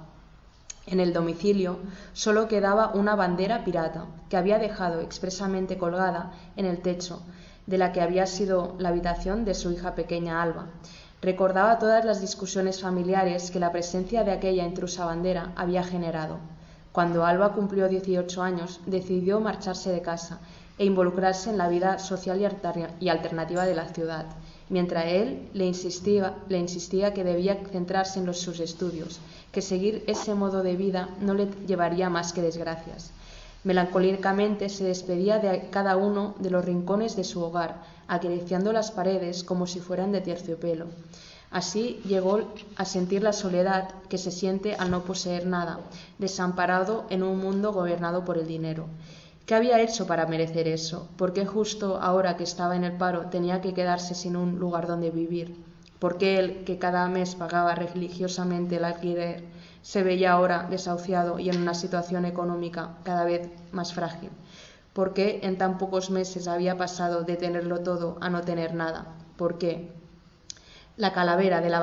En el domicilio solo quedaba una bandera pirata que había dejado expresamente colgada en el techo de la que había sido la habitación de su hija pequeña Alba. Recordaba todas las discusiones familiares que la presencia de aquella intrusa bandera había generado. Cuando Alba cumplió 18 años, decidió marcharse de casa e involucrarse en la vida social y alternativa de la ciudad, mientras él le insistía que debía centrarse en sus estudios, que seguir ese modo de vida no le llevaría más que desgracias. Melancólicamente se despedía de cada uno de los rincones de su hogar, acariciando las paredes como si fueran de terciopelo. Así llegó a sentir la soledad que se siente al no poseer nada, desamparado en un mundo gobernado por el dinero. ¿Qué había hecho para merecer eso? ¿Por qué justo ahora que estaba en el paro tenía que quedarse sin un lugar donde vivir? ¿Por qué él, que cada mes pagaba religiosamente el alquiler, se veía ahora desahuciado y en una situación económica cada vez más frágil? ¿Por qué en tan pocos meses había pasado de tenerlo todo a no tener nada? ¿Por qué? La calavera de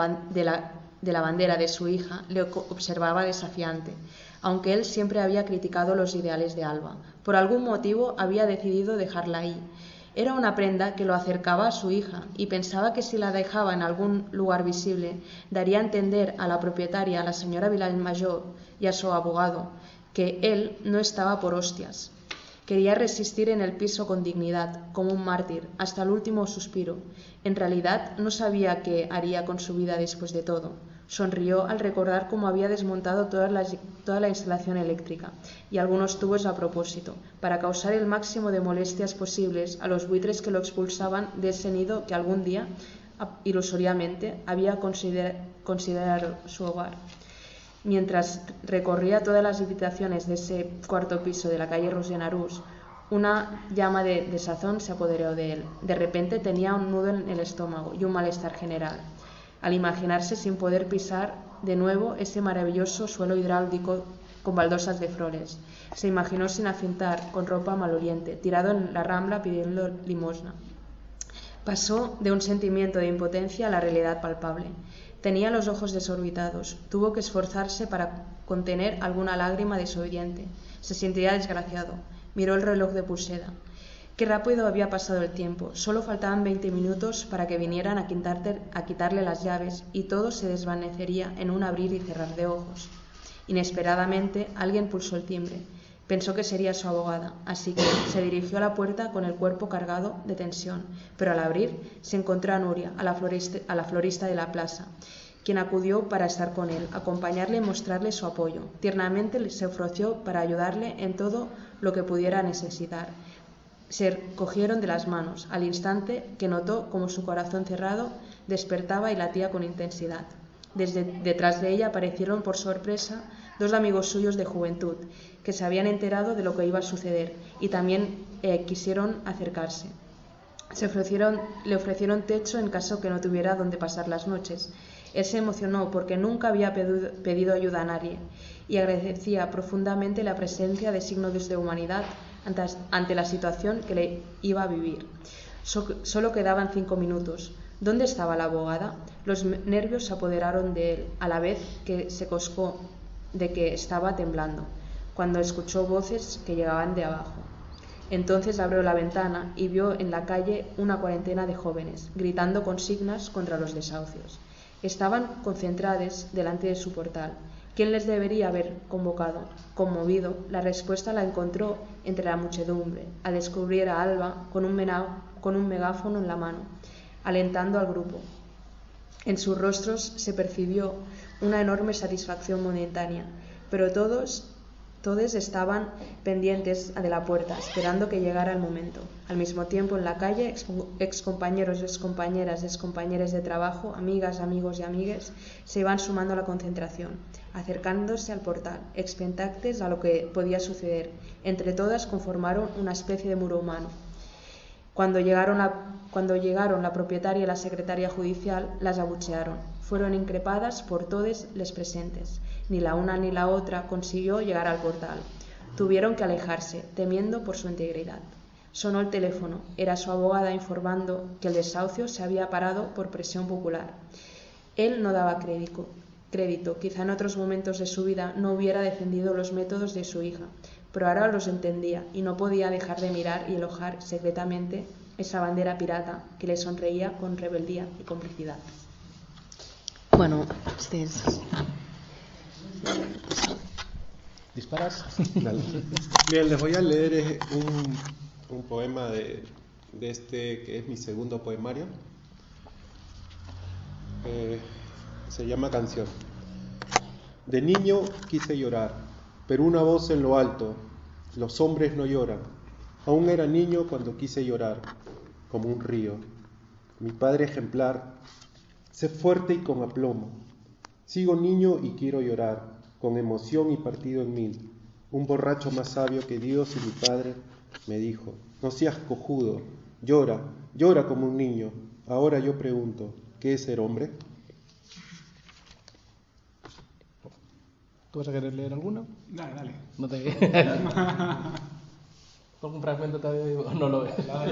la bandera de su hija le observaba desafiante, aunque él siempre había criticado los ideales de Alba. Por algún motivo había decidido dejarla ahí. Era una prenda que lo acercaba a su hija y pensaba que si la dejaba en algún lugar visible daría a entender a la propietaria, a la señora Vilalmayor y a su abogado, que él no estaba por hostias. Quería resistir en el piso con dignidad, como un mártir, hasta el último suspiro. En realidad no sabía qué haría con su vida después de todo. Sonrió al recordar cómo había desmontado toda la instalación eléctrica y algunos tubos a propósito, para causar el máximo de molestias posibles a los buitres que lo expulsaban de ese nido que algún día, ilusoriamente, había considerado su hogar. Mientras recorría todas las habitaciones de ese 4º piso de la calle Rogenarús, una llama de desazón se apoderó de él. De repente tenía un nudo en el estómago y un malestar general. Al imaginarse sin poder pisar de nuevo ese maravilloso suelo hidráulico con baldosas de flores, se imaginó sin afintar, con ropa maloliente, tirado en la rambla pidiendo limosna. Pasó de un sentimiento de impotencia a la realidad palpable. Tenía los ojos desorbitados, tuvo que esforzarse para contener alguna lágrima desobediente. Se sentía desgraciado. Miró el reloj de pulsera. Qué rápido había pasado el tiempo. Solo faltaban 20 minutos para que vinieran a quitarle las llaves y todo se desvanecería en un abrir y cerrar de ojos. Inesperadamente alguien pulsó el timbre. Pensó que sería su abogada, así que se dirigió a la puerta con el cuerpo cargado de tensión, pero al abrir se encontró a Nuria, a la florista de la plaza, quien acudió para estar con él, acompañarle y mostrarle su apoyo. Tiernamente se ofreció para ayudarle en todo lo que pudiera necesitar. Se cogieron de las manos, al instante que notó como su corazón cerrado despertaba y latía con intensidad. Desde detrás de ella aparecieron por sorpresa 2 amigos suyos de juventud, que se habían enterado de lo que iba a suceder y también quisieron acercarse. Le ofrecieron techo en caso que no tuviera donde pasar las noches. Él se emocionó porque nunca había pedido ayuda a nadie y agradecía profundamente la presencia de signos de humanidad ante la situación que le iba a vivir. Solo quedaban 5 minutos. ¿Dónde estaba la abogada? Los nervios se apoderaron de él, a la vez que se coscó de que estaba temblando, cuando escuchó voces que llegaban de abajo. Entonces abrió la ventana y vio en la calle una cuarentena de jóvenes, gritando consignas contra los desahucios. Estaban concentrados delante de su portal. ¿Quién les debería haber convocado? Conmovido, la respuesta la encontró entre la muchedumbre, al descubrir a Alba con un megáfono en la mano, alentando al grupo. En sus rostros se percibió una enorme satisfacción momentánea, pero todos estaban pendientes de la puerta, esperando que llegara el momento. Al mismo tiempo, en la calle, excompañeros, excompañeras de trabajo, amigas, amigos y amigues se iban sumando a la concentración, acercándose al portal, expectantes a lo que podía suceder. Entre todas conformaron una especie de muro humano. Cuando llegaron la propietaria y la secretaria judicial, las abuchearon. Fueron increpadas por todos los presentes. Ni la una ni la otra consiguió llegar al portal. Tuvieron que alejarse, temiendo por su integridad. Sonó el teléfono. Era su abogada informando que el desahucio se había parado por presión popular. Él no daba crédito. Quizá en otros momentos de su vida no hubiera defendido los métodos de su hija, pero ahora los entendía y no podía dejar de mirar y elogiar secretamente esa bandera pirata que le sonreía con rebeldía y complicidad. Bueno, ¿Disparas? Dale. Bien, les voy a leer un poema de este que es mi segundo poemario. Se llama Canción. De niño quise llorar, pero una voz en lo alto: los hombres no lloran. Aún era niño cuando quise llorar, como un río. Mi padre ejemplar: sé fuerte y con aplomo. Sigo niño y quiero llorar, con emoción y partido en mil. Un borracho más sabio que Dios y mi padre me dijo: no seas cojudo, llora, llora como un niño. Ahora yo pregunto, ¿qué es ser hombre? ¿Tú vas a querer leer alguno? Dale. No te... ¿Algún fragmento todavía no lo ves?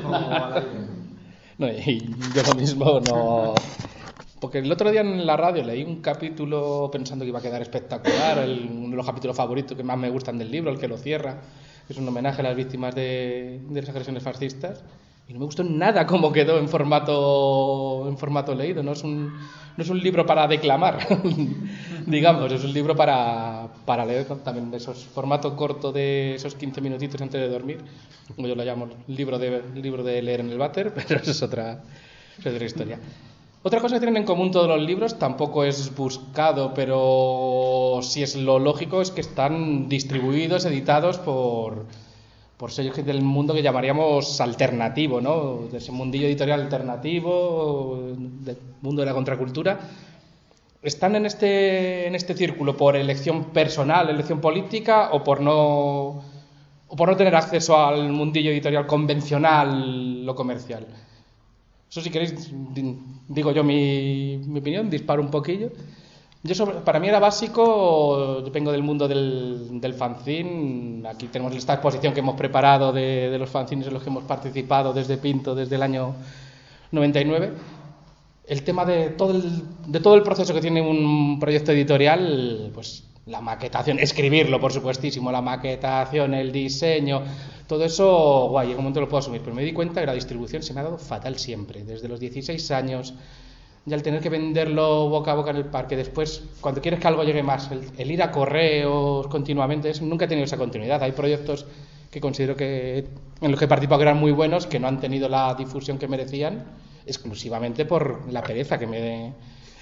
No, y yo lo mismo no... Porque el otro día en la radio leí un capítulo pensando que iba a quedar espectacular, uno de los capítulos favoritos que más me gustan del libro, el que lo cierra, que es un homenaje a las víctimas de las agresiones fascistas, y no me gustó nada cómo quedó en formato leído. No es un libro para declamar, digamos, es un libro para leer también de esos formato corto de esos 15 minutitos antes de dormir, como yo lo llamo, libro de leer en el váter, pero eso es otra historia. Otra cosa que tienen en común todos los libros, tampoco es buscado, pero sí es lo lógico, es que están distribuidos, editados por sellos del mundo que llamaríamos alternativo, ¿no? De ese mundillo editorial alternativo, del mundo de la contracultura. ¿Están en este círculo por elección personal, elección política, o por no tener acceso al mundillo editorial convencional o comercial? Eso, si queréis, digo yo mi opinión, disparo un poquillo. Para mí era básico. Yo vengo del mundo del fanzine. Aquí tenemos esta exposición que hemos preparado de los fanzines en los que hemos participado desde Pinto, desde el año 99. El tema de todo el proceso que tiene un proyecto editorial, pues la maquetación, escribirlo, por supuestísimo, la maquetación, el diseño, todo eso, guay, en un momento lo puedo asumir, pero me di cuenta que la distribución se me ha dado fatal siempre, desde los 16 años, ya el tener que venderlo boca a boca en el parque, después, cuando quieres que algo llegue más, el ir a correos continuamente, nunca he tenido esa continuidad. Hay proyectos que considero que en los que he participado que eran muy buenos, que no han tenido la difusión que merecían, exclusivamente por la pereza que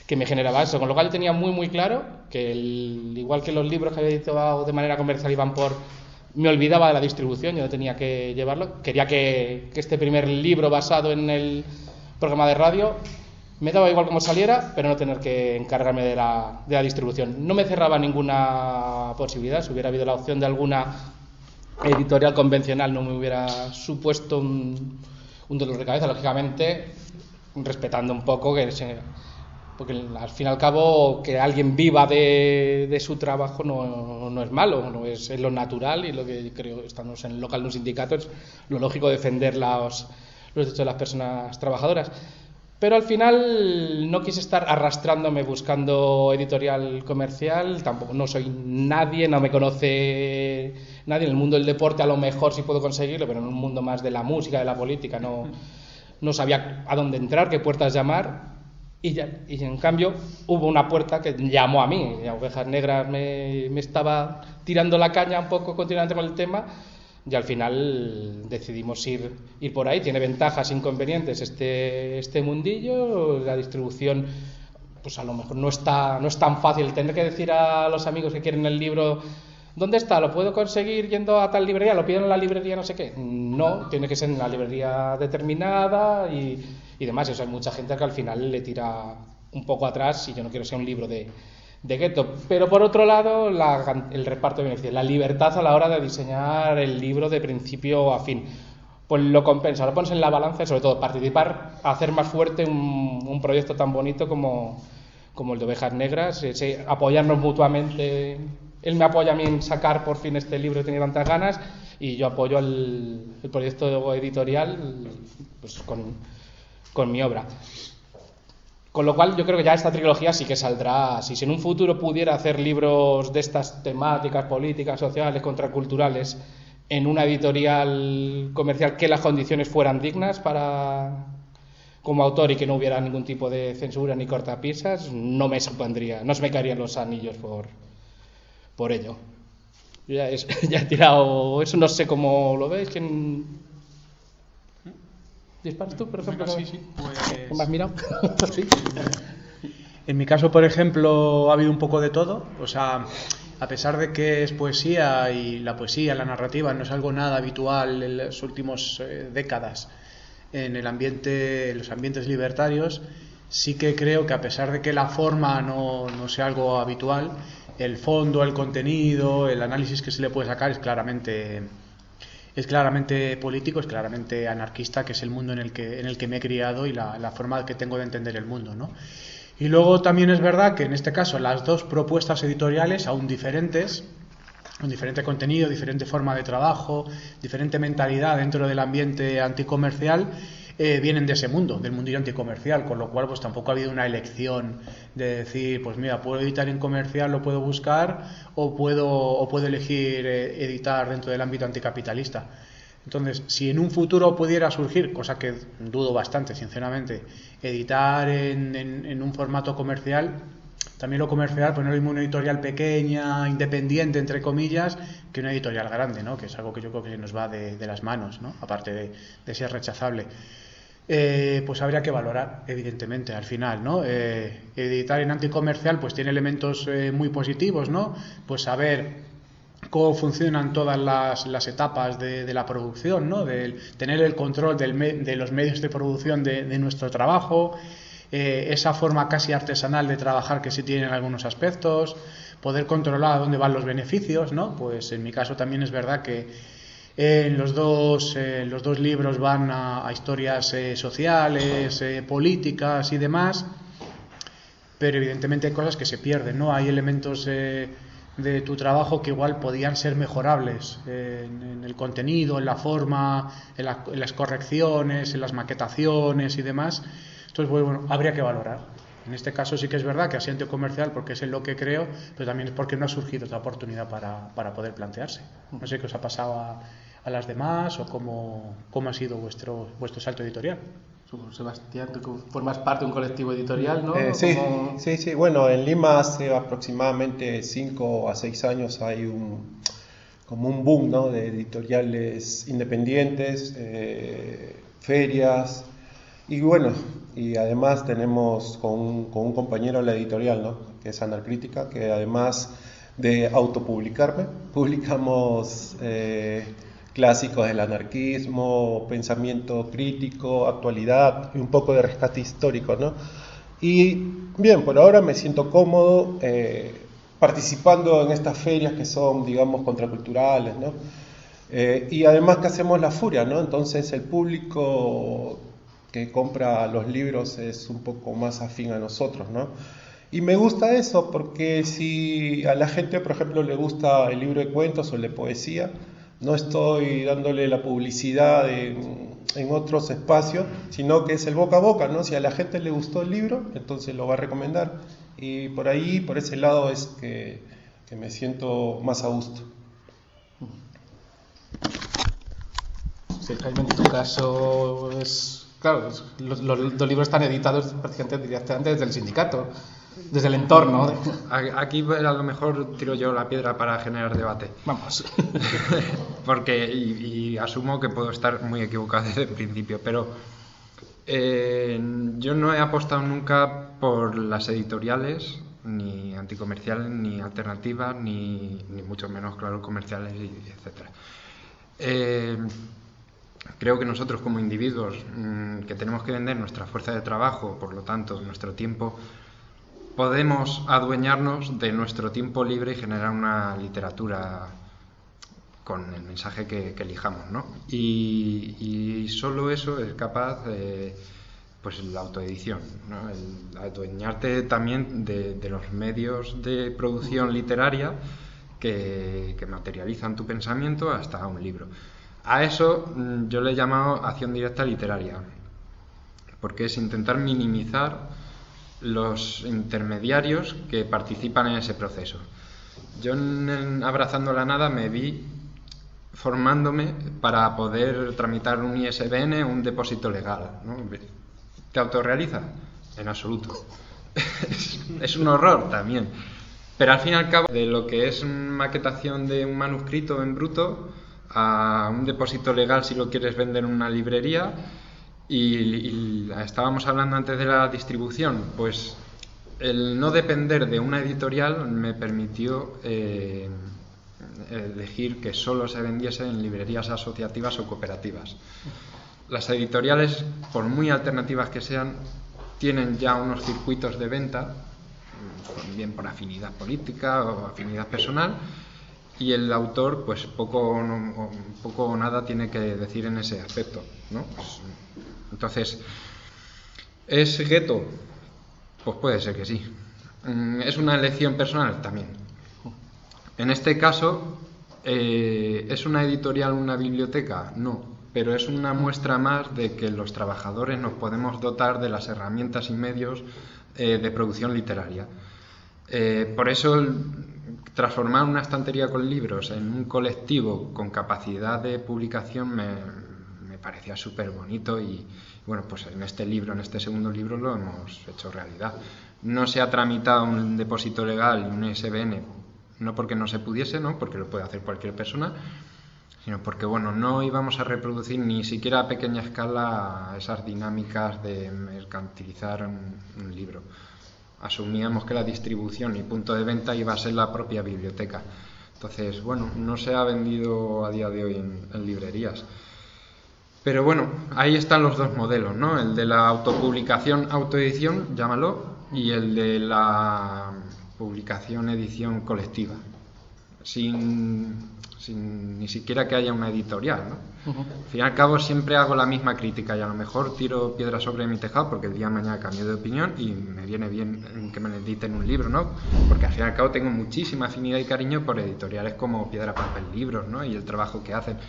que me generaba eso, con lo cual yo tenía muy claro que igual que los libros que había editado de manera comercial iban por... Me olvidaba de la distribución, yo no tenía que llevarlo, quería que este primer libro basado en el programa de radio me daba igual cómo saliera, pero no tener que encargarme de la distribución. No me cerraba ninguna posibilidad, si hubiera habido la opción de alguna editorial convencional no me hubiera supuesto un dolor de cabeza, lógicamente respetando un poco porque al fin y al cabo que alguien viva de su trabajo no es malo, no es lo natural, y lo que creo, estamos en el local de un sindicato, es lo lógico defender los derechos de las personas trabajadoras. Pero al final no quise estar arrastrándome buscando editorial comercial, tampoco, no soy nadie, no me conoce nadie. En el mundo del deporte a lo mejor sí puedo conseguirlo, pero en un mundo más de la música, de la política, no sabía a dónde entrar, qué puertas llamar, y en cambio hubo una puerta que llamó a mí. Ovejas Negras me estaba tirando la caña un poco continuamente con el tema, y al final decidimos ir por ahí. Tiene ventajas e inconvenientes este mundillo. La distribución, pues a lo mejor no es tan fácil. Tener que decir a los amigos que quieren el libro, ¿dónde está? ¿Lo puedo conseguir yendo a tal librería? ¿Lo piden en la librería no sé qué? No, tiene que ser en la librería determinada y demás. Eso hay mucha gente que al final le tira un poco atrás, y yo no quiero ser un libro de gueto. Pero por otro lado, el reparto de beneficios, la libertad a la hora de diseñar el libro de principio a fin, pues lo compensa, lo pones en la balanza, y sobre todo participar, hacer más fuerte un proyecto tan bonito como el de Ovejas Negras, apoyarnos mutuamente. Él me apoya a mí en sacar por fin este libro que tenía tantas ganas, y yo apoyo el proyecto editorial pues con mi obra. Con lo cual yo creo que ya esta trilogía sí que saldrá así. Si en un futuro pudiera hacer libros de estas temáticas políticas, sociales, contraculturales en una editorial comercial, que las condiciones fueran dignas como autor y que no hubiera ningún tipo de censura ni cortapisas, no se me caerían los anillos por ello. Yo ya he tirado eso, no sé cómo lo veis. ¿Disparas tú, por ejemplo? Venga, sí, pues... ¿Cómo has mirado? Sí. En mi caso, por ejemplo, ha habido un poco de todo. O sea, a pesar de que es poesía, y la poesía, la narrativa, no es algo nada habitual en las últimas décadas en los ambientes libertarios, sí que creo que, a pesar de que la forma no sea algo habitual, el fondo, el contenido, el análisis que se le puede sacar es claramente político, es claramente anarquista, que es el mundo en el que me he criado y la forma que tengo de entender el mundo, ¿no? Y luego también es verdad que en este caso las dos propuestas editoriales, aún diferentes, con diferente contenido, diferente forma de trabajo, diferente mentalidad dentro del ambiente anticomercial, vienen de ese mundo, del mundillo anticomercial, con lo cual pues tampoco ha habido una elección de decir, pues mira, puedo editar en comercial, lo puedo buscar, o puedo elegir editar dentro del ámbito anticapitalista. Entonces, si en un futuro pudiera surgir, cosa que dudo bastante, sinceramente, editar en un formato comercial, también lo comercial, pues no es una editorial pequeña, independiente, entre comillas, que una editorial grande, ¿no? Que es algo que yo creo que se nos va de las manos, ¿no? Aparte de ser rechazable. Pues habría que valorar, evidentemente, al final, ¿no? Editar en anticomercial pues tiene elementos muy positivos, ¿no? Pues saber cómo funcionan todas las etapas de la producción, ¿no? De tener el control de los medios de producción de nuestro trabajo, esa forma casi artesanal de trabajar que se tiene en algunos aspectos, poder controlar a dónde van los beneficios, ¿no? Pues en mi caso también es verdad que los dos libros van a historias sociales, políticas y demás, pero evidentemente hay cosas que se pierden, ¿no? Hay elementos de tu trabajo que igual podían ser mejorables en el contenido, en la forma, en las correcciones, en las maquetaciones y demás. Entonces, bueno, habría que valorar. En este caso sí que es verdad que así anticomercial, porque es en lo que creo, pero también es porque no ha surgido otra oportunidad para poder plantearse. No sé qué os ha pasado a las demás, o cómo ha sido vuestro salto editorial. Sebastián, tú formas parte de un colectivo editorial, ¿no? Sí. Bueno, en Lima hace aproximadamente 5 a 6 años hay como un boom, ¿no? De editoriales independientes, ferias. Y bueno, y además tenemos con un compañero en la editorial, ¿no? Que es Analcrítica, que además de autopublicarme, publicamos clásicos del anarquismo, pensamiento crítico, actualidad y un poco de rescate histórico, ¿no? Y bien, por ahora me siento cómodo participando en estas ferias que son, digamos, contraculturales, ¿no? Y además que hacemos la Furia, ¿no? Entonces el público que compra los libros es un poco más afín a nosotros, ¿no? Y me gusta eso porque si a la gente, por ejemplo, le gusta el libro de cuentos o el de poesía, no estoy dándole la publicidad en otros espacios, sino que es el boca a boca, ¿no? Si a la gente le gustó el libro, entonces lo va a recomendar. Y por ahí, por ese lado, es que me siento más a gusto. Sí, Jaime, en tu caso es... Claro, los libros están editados prácticamente directamente desde el sindicato, desde el entorno. Aquí a lo mejor tiro yo la piedra para generar debate. Vamos. Porque, y asumo que puedo estar muy equivocado desde el principio, pero yo no he apostado nunca por las editoriales, ni anticomerciales, ni alternativas, ni mucho menos, claro, comerciales, etc. Creo que nosotros como individuos que tenemos que vender nuestra fuerza de trabajo, por lo tanto nuestro tiempo, podemos adueñarnos de nuestro tiempo libre y generar una literatura con el mensaje que elijamos, ¿no? Y solo eso es capaz pues la autoedición, ¿no? El adueñarte también de los medios de producción literaria que materializan tu pensamiento hasta un libro. A eso yo le he llamado acción directa literaria, porque es intentar minimizar los intermediarios que participan en ese proceso. Yo en Abrazando la Nada me vi formándome para poder tramitar un ISBN, un depósito legal, ¿no? ¿Te autorrealiza? En absoluto. Es un horror también. Pero al fin y al cabo, de lo que es maquetación de un manuscrito en bruto a un depósito legal si lo quieres vender en una librería, y estábamos hablando antes de la distribución, pues el no depender de una editorial me permitió elegir que solo se vendiese en librerías asociativas o cooperativas. Las editoriales, por muy alternativas que sean, tienen ya unos circuitos de venta, bien por afinidad política o afinidad personal, y el autor pues poco o nada tiene que decir en ese aspecto, ¿no? Pues, entonces, ¿es gueto? Pues puede ser que sí. ¿Es una elección personal? También. En este caso, ¿es una editorial una biblioteca? No, pero es una muestra más de que los trabajadores nos podemos dotar de las herramientas y medios de producción literaria. Por eso, transformar una estantería con libros en un colectivo con capacidad de publicación me parecía súper bonito y bueno, pues en este libro, en este segundo libro, lo hemos hecho realidad. No se ha tramitado un depósito legal y un ISBN, no porque no se pudiese, ¿no? Porque lo puede hacer cualquier persona, sino porque bueno, no íbamos a reproducir ni siquiera a pequeña escala esas dinámicas de mercantilizar un libro. Asumíamos que la distribución y punto de venta iba a ser la propia biblioteca. Entonces, bueno, no se ha vendido a día de hoy en librerías. Pero bueno, ahí están los dos modelos, ¿no? El de la autopublicación, autoedición, llámalo, y el de la publicación, edición colectiva, sin ni siquiera que haya una editorial, ¿no? Al fin y al cabo siempre hago la misma crítica y a lo mejor tiro piedras sobre mi tejado porque el día de mañana cambio de opinión y me viene bien que me editen un libro, ¿no? Porque al fin y al cabo tengo muchísima afinidad y cariño por editoriales como Piedra, Papel, Libros, ¿no? Y el trabajo que hacen.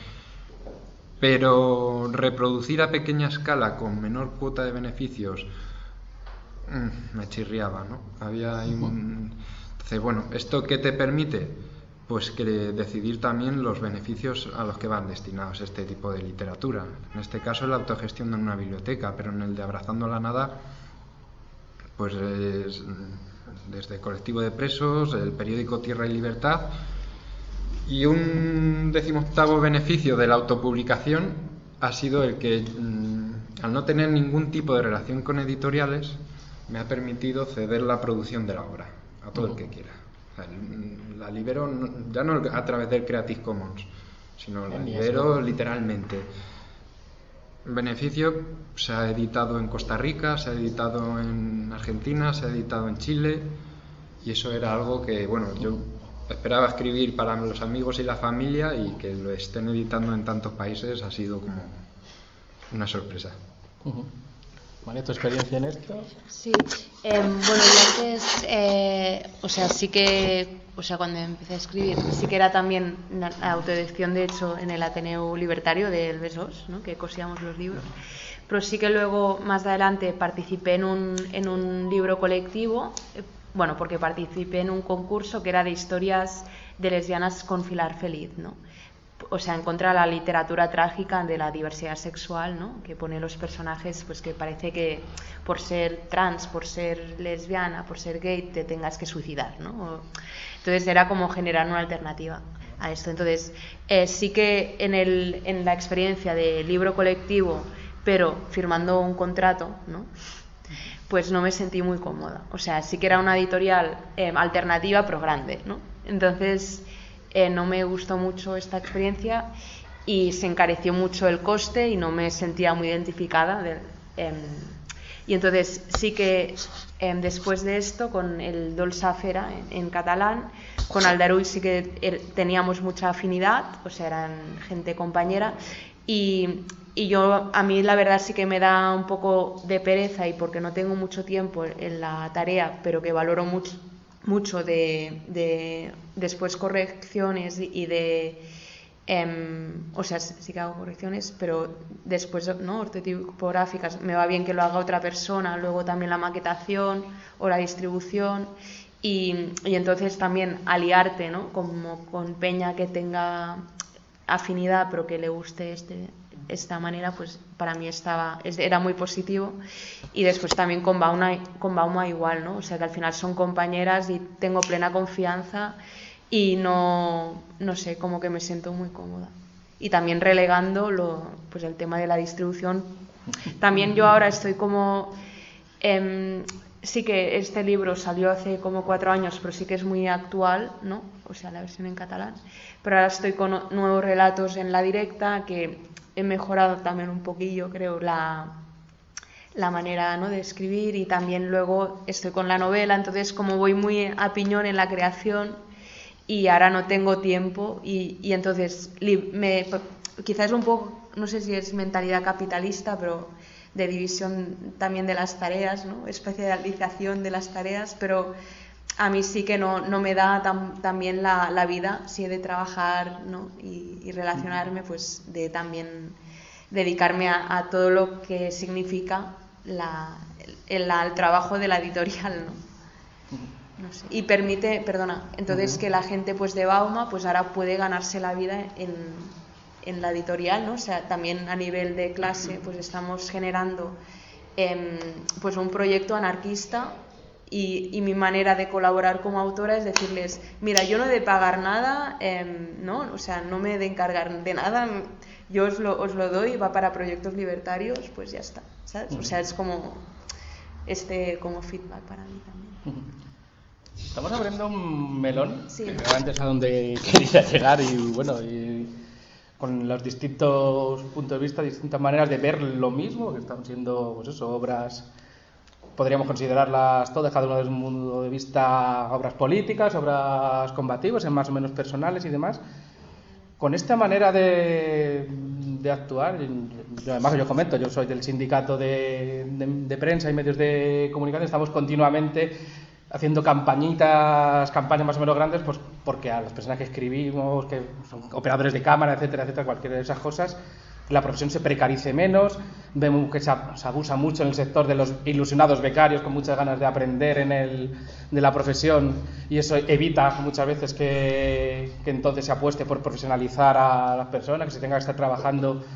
Pero reproducir a pequeña escala con menor cuota de beneficios me chirriaba, ¿no? Había ahí Entonces, bueno, ¿esto qué te permite? Pues que decidir también los beneficios a los que van destinados este tipo de literatura. En este caso la autogestión de una biblioteca, pero en el de Abrazando la Nada, pues desde el colectivo de presos, el periódico Tierra y Libertad, y un 18º beneficio de la autopublicación ha sido el que al no tener ningún tipo de relación con editoriales, me ha permitido ceder la producción de la obra a todo el que quiera. O sea, la libero ya no a través del Creative Commons, sino la libero literalmente. El beneficio se ha editado en Costa Rica, se ha editado en Argentina, se ha editado en Chile, y eso era algo que, bueno, yo esperaba escribir para los amigos y la familia, y que lo estén editando en tantos países ha sido como una sorpresa. ¿Vale? ¿Tu experiencia en esto? Sí, bueno, yo antes, o sea, sí que, o sea, cuando empecé a escribir, sí que era también una autoedición, de hecho, en el Ateneo Libertario del Besós, ¿no? Que cosíamos los libros. Pero sí que luego, más adelante, participé en un libro colectivo, bueno, porque participé en un concurso que era de historias de lesbianas con final feliz, ¿no? O sea, en contra de la literatura trágica de la diversidad sexual, ¿no? Que pone los personajes, pues que parece que por ser trans, por ser lesbiana, por ser gay, te tengas que suicidar, ¿no? Entonces era como generar una alternativa a esto. Entonces, sí que en la experiencia de libro colectivo, pero firmando un contrato, ¿no? Pues no me sentí muy cómoda. O sea, sí que era una editorial alternativa, pero grande, ¿no? Entonces, no me gustó mucho esta experiencia y se encareció mucho el coste y no me sentía muy identificada. Y entonces sí que después de esto, con el Dolça Fera en catalán, con Aldarull sí que teníamos mucha afinidad, o sea, eran gente compañera, y a mí la verdad sí que me da un poco de pereza, y porque no tengo mucho tiempo en la tarea, pero que valoro mucho de después correcciones y de o sea, sí que hago correcciones, pero después, ¿no?, ortotipográficas, me va bien que lo haga otra persona, luego también la maquetación o la distribución, y entonces también aliarte, ¿no?, como con peña que tenga afinidad pero que le guste esta manera, pues para mí era muy positivo. Y después también con Bauma igual, ¿no? O sea, que al final son compañeras y tengo plena confianza y no sé, como que me siento muy cómoda. Y también relegando pues el tema de la distribución. También yo ahora estoy como sí que este libro salió hace como 4 años, pero sí que es muy actual, ¿no? O sea, la versión en catalán. Pero ahora estoy con nuevos relatos en La Directa, que he mejorado también un poquillo, creo, la manera, ¿no?, de escribir, y también luego estoy con la novela. Entonces, como voy muy a piñón en la creación y ahora no tengo tiempo, y entonces quizás un poco, no sé si es mentalidad capitalista, pero de división también de las tareas, ¿no?, especialización de las tareas, pero a mí sí que no me da también la vida, si he de trabajar, ¿no?, y relacionarme, pues de también dedicarme a todo lo que significa el trabajo de la editorial, ¿no? No sé. Y permite, entonces que la gente, pues de Bauma, pues ahora puede ganarse la vida en la editorial, ¿no? O sea, también a nivel de clase, pues estamos generando pues un proyecto anarquista. Y mi manera de colaborar como autora es decirles, mira, yo no he de pagar nada, ¿no? O sea, no me he de encargar de nada, yo os lo doy, va para proyectos libertarios, pues ya está, ¿sabes? O sea, es como como feedback para mí también. Estamos abriendo un melón, sí, que antes a donde quería llegar, y bueno, y con los distintos puntos de vista, distintas maneras de ver lo mismo, que están siendo, pues eso, obras, podríamos considerarlas todas, cada uno desde un punto de vista, obras políticas, obras combativas, más o menos personales y demás. Con esta manera de actuar, además yo comento, yo soy del sindicato de prensa y medios de comunicación, estamos continuamente haciendo campañas más o menos grandes, pues porque a las personas que escribimos, que son operadores de cámara, etcétera, cualquiera de esas cosas, la profesión se precarice menos, vemos que se abusa mucho en el sector de los ilusionados becarios con muchas ganas de aprender de la profesión, y eso evita muchas veces que entonces se apueste por profesionalizar a las personas, que se tenga que estar trabajando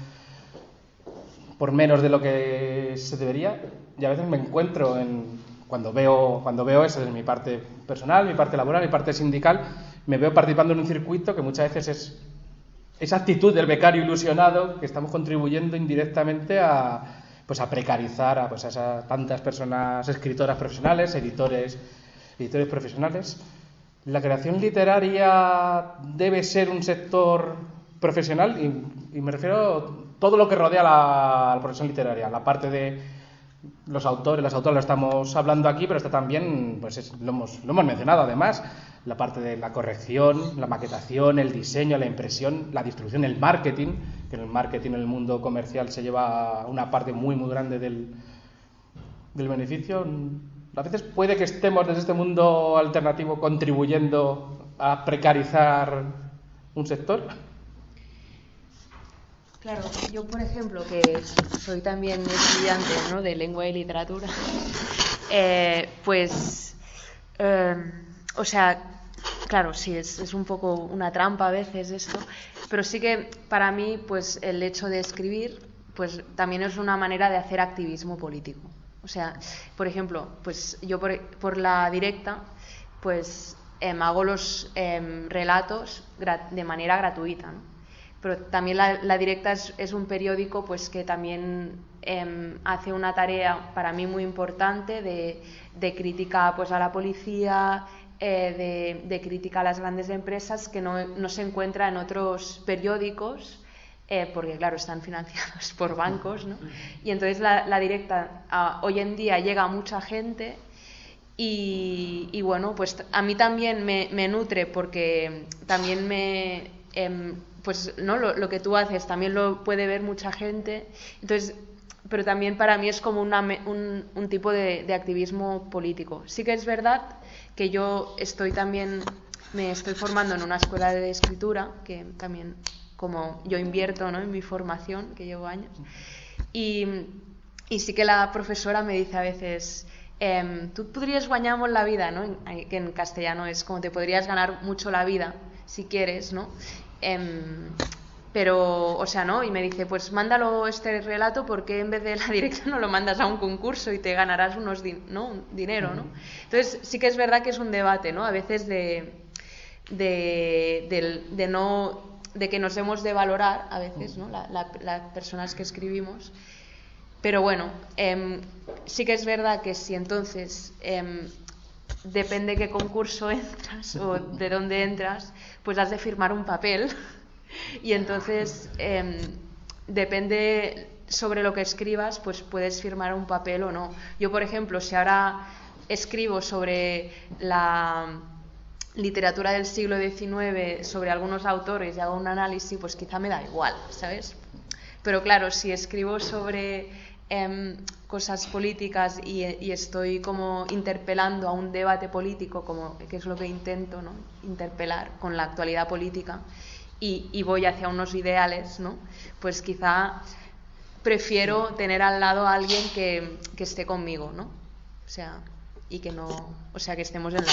por menos de lo que se debería. Y a veces me encuentro cuando veo eso, en mi parte personal, mi parte laboral, mi parte sindical, me veo participando en un circuito que muchas veces es esa actitud del becario ilusionado, que estamos contribuyendo indirectamente a pues a precarizar a, pues a esas tantas personas, escritoras profesionales, editores profesionales. La creación literaria debe ser un sector profesional y me refiero a todo lo que rodea a la profesión literaria, la parte de los autores, las autoras, lo estamos hablando aquí, pero está también, pues lo hemos mencionado además, la parte de la corrección, la maquetación, el diseño, la impresión, la distribución, el marketing, que en el marketing en el mundo comercial se lleva una parte muy grande del beneficio. A veces puede que estemos desde este mundo alternativo contribuyendo a precarizar un sector. Claro, yo por ejemplo, que soy también estudiante, ¿no?, de lengua y literatura, o sea, claro, sí, es un poco una trampa a veces esto, pero sí que para mí, pues el hecho de escribir, pues también es una manera de hacer activismo político. O sea, por ejemplo, pues yo por la directa, pues hago los relatos de manera gratuita, ¿no? Pero también la directa es un periódico, pues que también hace una tarea para mí muy importante de crítica, pues a la policía, de crítica a las grandes empresas, que no se encuentra en otros periódicos, porque claro, están financiados por bancos, ¿no? Y entonces la directa hoy en día llega a mucha gente y bueno, pues a mí también me nutre, porque también pues no, lo que tú haces también lo puede ver mucha gente, entonces, pero también para mí es como un tipo de activismo político. Sí que es verdad que yo me estoy formando en una escuela de escritura, que también, como yo invierto, ¿no?, en mi formación, que llevo años, y sí que la profesora me dice a veces, tú podrías ganarnos la vida, ¿no?, que en castellano es como te podrías ganar mucho la vida si quieres, ¿no? Pero, o sea, ¿no? Y me dice, pues mándalo este relato, porque en vez de la directa no lo mandas a un concurso y te ganarás un dinero, ¿no? Entonces sí que es verdad que es un debate, ¿no? A veces de que nos hemos de valorar a veces, ¿no?, las personas que escribimos. Pero bueno, sí que es verdad que si entonces depende qué concurso entras o de dónde entras, pues has de firmar un papel y entonces depende sobre lo que escribas, pues puedes firmar un papel o no. Yo, por ejemplo, si ahora escribo sobre la literatura del siglo XIX, sobre algunos autores y hago un análisis, pues quizá me da igual, ¿sabes? Pero claro, si escribo sobre cosas políticas y estoy como interpelando a un debate político, que es lo que intento, ¿no?, interpelar con la actualidad política, y voy hacia unos ideales, ¿no?, pues quizá prefiero tener al lado a alguien que esté conmigo, ¿no? O sea, y que no, o sea, que estemos en la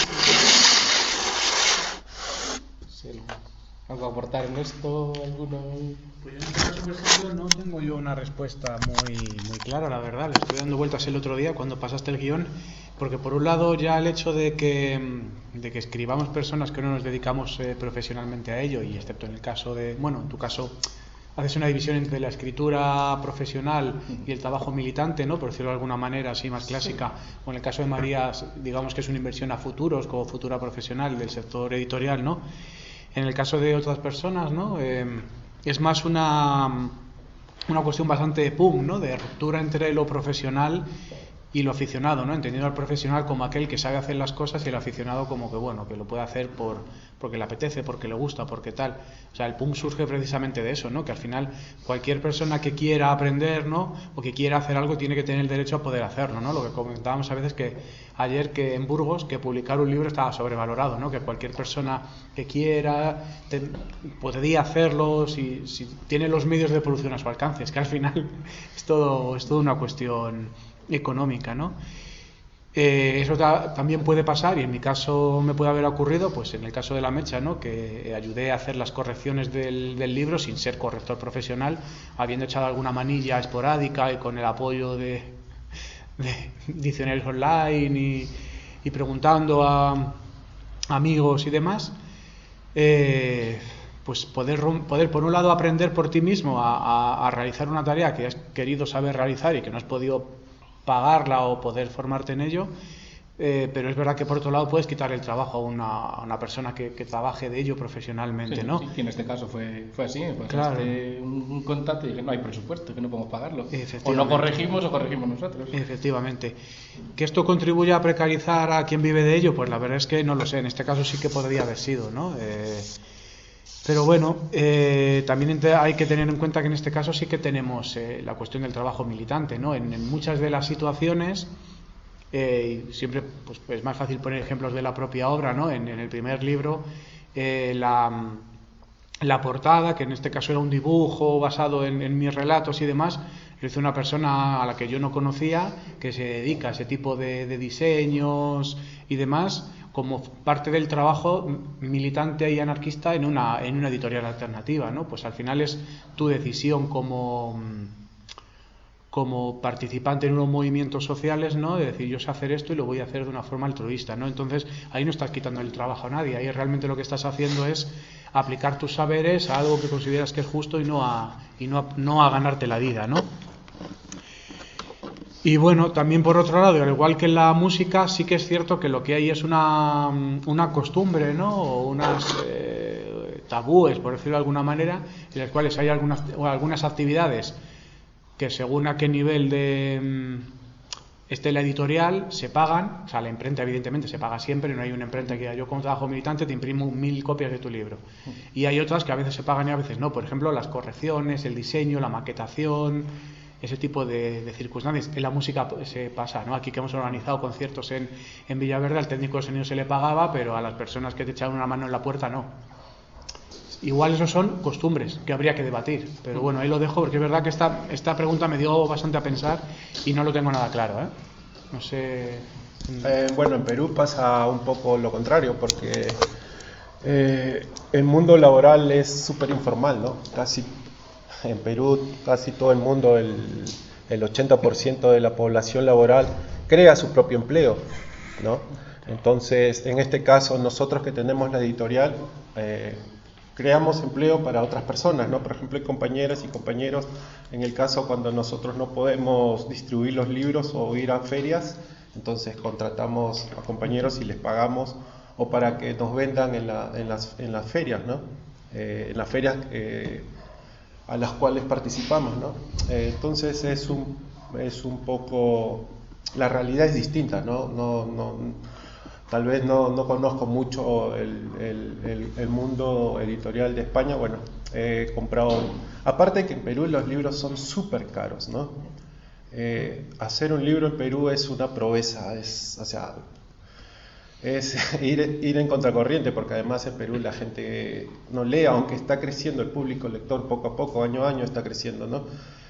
sí. ¿Algo a aportar en esto? ¿Alguno? Pues en este caso, por ejemplo, no tengo yo una respuesta muy clara, la verdad. Le estoy dando vueltas el otro día cuando pasaste el guión, porque por un lado ya el hecho de que escribamos personas que no nos dedicamos profesionalmente a ello, y excepto en el caso de, bueno, en tu caso haces una división entre la escritura profesional y el trabajo militante, ¿no?, por decirlo de alguna manera así más clásica, o en el caso de María, digamos que es una inversión a futuros como futura profesional del sector editorial, ¿no? En el caso de otras personas, ¿no?, es más una cuestión bastante ¿no?, de ruptura entre lo profesional y lo aficionado, ¿no?, entendiendo al profesional como aquel que sabe hacer las cosas y el aficionado como que, bueno, que lo puede hacer porque le apetece, porque le gusta, porque tal. O sea, el punk surge precisamente de eso, ¿no?, que al final cualquier persona que quiera aprender, ¿no?, o que quiera hacer algo tiene que tener el derecho a poder hacerlo, ¿no? Lo que comentábamos a veces ayer que en Burgos, que publicar un libro estaba sobrevalorado, ¿no?, que cualquier persona que quiera podría hacerlo si tiene los medios de producción a su alcance. Es que al final es todo una cuestión económica, ¿no? Eso también puede pasar, y en mi caso me puede haber ocurrido, pues en el caso de La Mecha, ¿no?, que ayudé a hacer las correcciones del libro sin ser corrector profesional, habiendo echado alguna manilla esporádica y con el apoyo de diccionarios online y preguntando a amigos y demás, pues poder por un lado aprender por ti mismo a realizar una tarea que has querido saber realizar y que no has podido pagarla o poder formarte en ello, pero es verdad que por otro lado puedes quitar el trabajo a una persona que trabaje de ello profesionalmente, sí, ¿no? Sí, que en este caso fue así, pues claro. Un contacto y dije, no hay presupuesto, que no podemos pagarlo. O no corregimos o corregimos nosotros. Efectivamente. ¿Que esto contribuye a precarizar a quien vive de ello? Pues la verdad es que no lo sé, en este caso sí que podría haber sido, ¿no? Pero bueno, también hay que tener en cuenta que en este caso sí que tenemos la cuestión del trabajo militante, ¿no? En muchas de las situaciones, y siempre pues, es más fácil poner ejemplos de la propia obra, ¿no? En el primer libro, la portada, que en este caso era un dibujo basado en mis relatos y demás, lo hizo una persona a la que yo no conocía, que se dedica a ese tipo de diseños y demás, como parte del trabajo militante y anarquista en una editorial alternativa, ¿no? Pues al final es tu decisión como participante en unos movimientos sociales, ¿no? De decir, yo sé hacer esto y lo voy a hacer de una forma altruista, ¿no? Entonces ahí no estás quitando el trabajo a nadie, ahí realmente lo que estás haciendo es aplicar tus saberes a algo que consideras que es justo y no a ganarte la vida, ¿no? Y bueno, también por otro lado, al igual que en la música, sí que es cierto que lo que hay es una costumbre, ¿no? O unas tabúes, por decirlo de alguna manera, en las cuales hay algunas actividades que según a qué nivel esté la editorial se pagan. O sea, la imprenta evidentemente se paga siempre, no hay una imprenta que diga yo como trabajo militante te imprimo 1000 copias de tu libro. Y hay otras que a veces se pagan y a veces no, por ejemplo las correcciones, el diseño, la maquetación, ese tipo de circunstancias. En la música se pasa, ¿no? Aquí que hemos organizado conciertos en Villaverde, al técnico de sonido se le pagaba, pero a las personas que te echaban una mano en la puerta no. Igual eso son costumbres que habría que debatir, pero bueno, ahí lo dejo porque es verdad que esta pregunta me dio bastante a pensar y no lo tengo nada claro, ¿eh? No sé. Bueno, en Perú pasa un poco lo contrario, porque el mundo laboral es súper informal, ¿no? En Perú casi todo el mundo, el 80% de la población laboral crea su propio empleo, ¿no? Entonces, en este caso, nosotros que tenemos la editorial, creamos empleo para otras personas, ¿no? Por ejemplo, hay compañeras y compañeros, en el caso cuando nosotros no podemos distribuir los libros o ir a ferias, entonces contratamos a compañeros y les pagamos, o para que nos vendan en las ferias, ¿no? En las ferias a las cuales participamos, ¿no? Entonces es un poco, la realidad es distinta, ¿no? Tal vez no conozco mucho el mundo editorial de España. Bueno, he comprado, aparte que en Perú los libros son súper caros, ¿no? Hacer un libro en Perú es una proeza, es ir en contracorriente, porque además en Perú la gente no lee, aunque está creciendo el público lector poco a poco, año a año está creciendo, ¿no?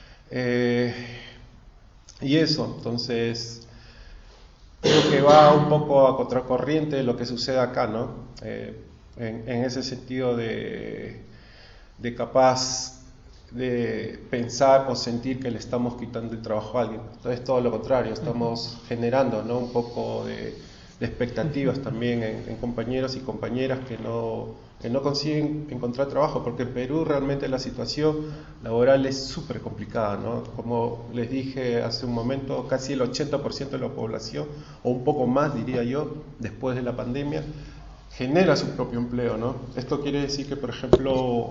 Y eso, entonces creo que va un poco a contracorriente de lo que sucede acá, ¿no? En ese sentido de capaz de pensar o sentir que le estamos quitando el trabajo a alguien. Entonces todo lo contrario, estamos generando, ¿no? Un poco de expectativas también en compañeros y compañeras que no consiguen encontrar trabajo, porque en Perú realmente la situación laboral es súper complicada, ¿no? Como les dije hace un momento, casi el 80% de la población, o un poco más diría yo, después de la pandemia, genera su propio empleo, ¿no? Esto quiere decir que, por ejemplo,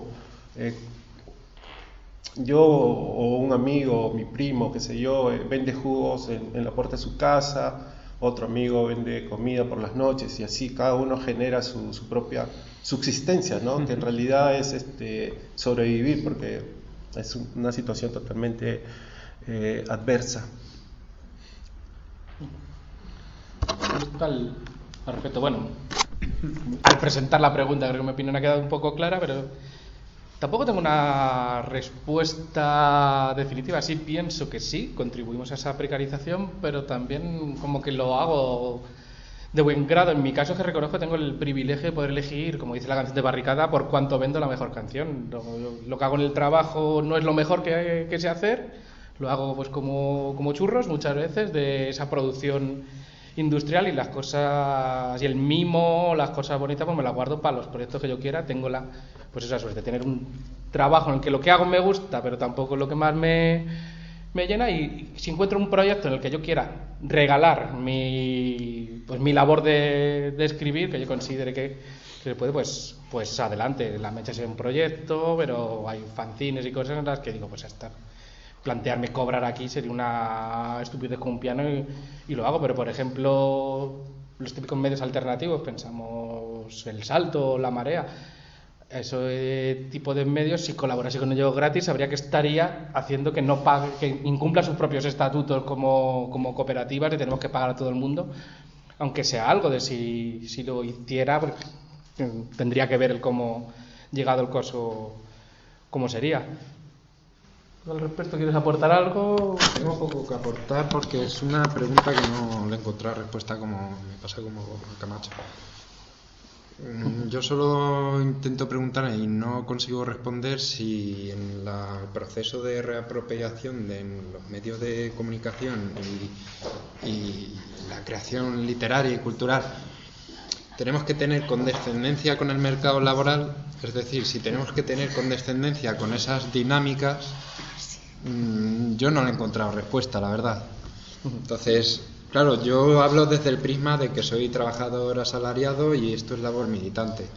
yo o un amigo, mi primo, qué sé yo, vende jugos en la puerta de su casa, otro amigo vende comida por las noches, y así cada uno genera su propia subsistencia, ¿no? Que en realidad es sobrevivir, porque es una situación totalmente adversa. Al respecto, bueno, al presentar la pregunta creo que mi opinión ha quedado un poco clara, pero tampoco tengo una respuesta definitiva. Sí pienso que sí, contribuimos a esa precarización, pero también como que lo hago de buen grado. En mi caso es que reconozco que tengo el privilegio de poder elegir, como dice la canción de Barricada, por cuánto vendo la mejor canción. Lo que hago en el trabajo no es lo mejor que sé hacer, lo hago pues como churros muchas veces de esa producción industrial, y las cosas y el mimo, las cosas bonitas, pues me las guardo para los proyectos que yo quiera. Tengo pues esa suerte de tener un trabajo en el que lo que hago me gusta, pero tampoco es lo que más me llena, y si encuentro un proyecto en el que yo quiera regalar mi labor de escribir, que yo considere que se puede, pues adelante. La mecha es un proyecto, pero hay fanzines y cosas en las que digo, pues hasta plantearme cobrar aquí sería una estupidez con un piano, y lo hago. Pero por ejemplo, los típicos medios alternativos, pensamos El Salto, La Marea, ese tipo de medios, si colaborase con ellos gratis, sabría que estaría haciendo que no pague, que incumpla sus propios estatutos como cooperativas, y tenemos que pagar a todo el mundo, aunque sea algo de si lo hiciera, porque tendría que ver el cómo llegado el coso, cómo sería. Al respecto, ¿quieres aportar algo? Tengo poco que aportar porque es una pregunta que no le he encontrado respuesta, como me pasa como a Camacho. Yo solo intento preguntar y no consigo responder si en el proceso de reapropiación de los medios de comunicación y la creación literaria y cultural tenemos que tener condescendencia con el mercado laboral, es decir, si tenemos que tener condescendencia con esas dinámicas, yo no le he encontrado respuesta, la verdad. Entonces, claro, yo hablo desde el prisma de que soy trabajador asalariado y esto es labor militante.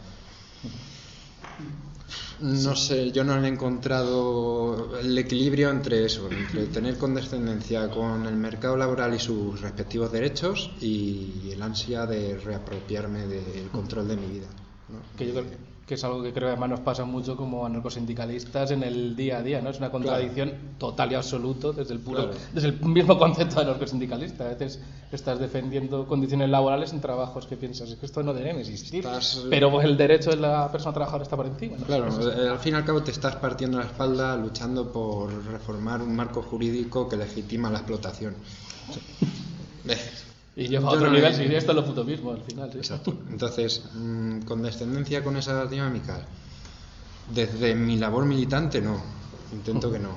No sé, yo no he encontrado el equilibrio entre eso, entre tener condescendencia con el mercado laboral y sus respectivos derechos y el ansia de reapropiarme del control de mi vida, ¿no? Que yo creo que es algo que creo que además nos pasa mucho como anarcosindicalistas en el día a día, ¿no? Es una contradicción total y absoluta desde el mismo concepto de anarcosindicalista. A veces estás defendiendo condiciones laborales en trabajos que piensas, es que esto no debe existir, pero el derecho de la persona trabajadora está por encima, ¿no? Claro, al fin y al cabo te estás partiendo la espalda luchando por reformar un marco jurídico que legitima la explotación. Y lleva a otro nivel, si esto es lo puto mismo al final. ¿Sí? Exacto. Entonces, condescendencia con esas dinámicas, desde mi labor militante no, intento que no.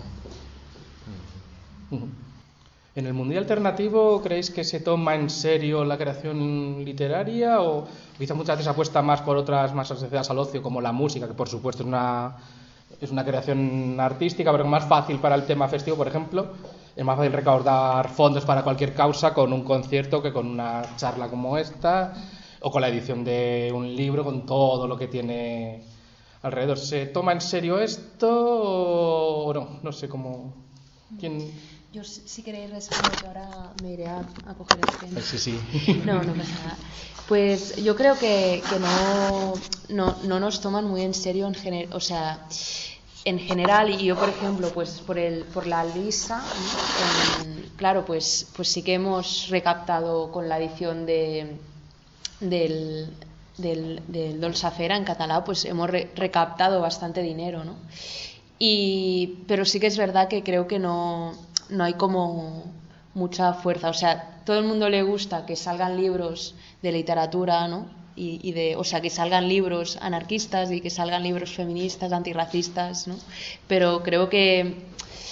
¿En el mundillo alternativo creéis que se toma en serio la creación literaria, o quizá muchas veces apuesta más por otras más asociadas al ocio, como la música, que por supuesto es una creación artística, pero más fácil para el tema festivo, por ejemplo? Es más fácil recaudar fondos para cualquier causa con un concierto que con una charla como esta, o con la edición de un libro, con todo lo que tiene alrededor. ¿Se toma en serio esto o no? No sé cómo... ¿Quién...? Yo, si queréis responder, que ahora me iré a coger el tema. Sí. No pasa nada. Pues yo creo que no nos toman muy en serio en general, y yo, por ejemplo, pues por la Lisa, claro, pues sí que hemos recaptado con la edición del Dolçafera en catalán, pues hemos recaptado bastante dinero, ¿no? Pero sí que es verdad que creo que no hay como mucha fuerza. O sea, todo el mundo le gusta que salgan libros de literatura, ¿no? O sea, que salgan libros anarquistas y que salgan libros feministas, antirracistas, ¿no? Pero creo que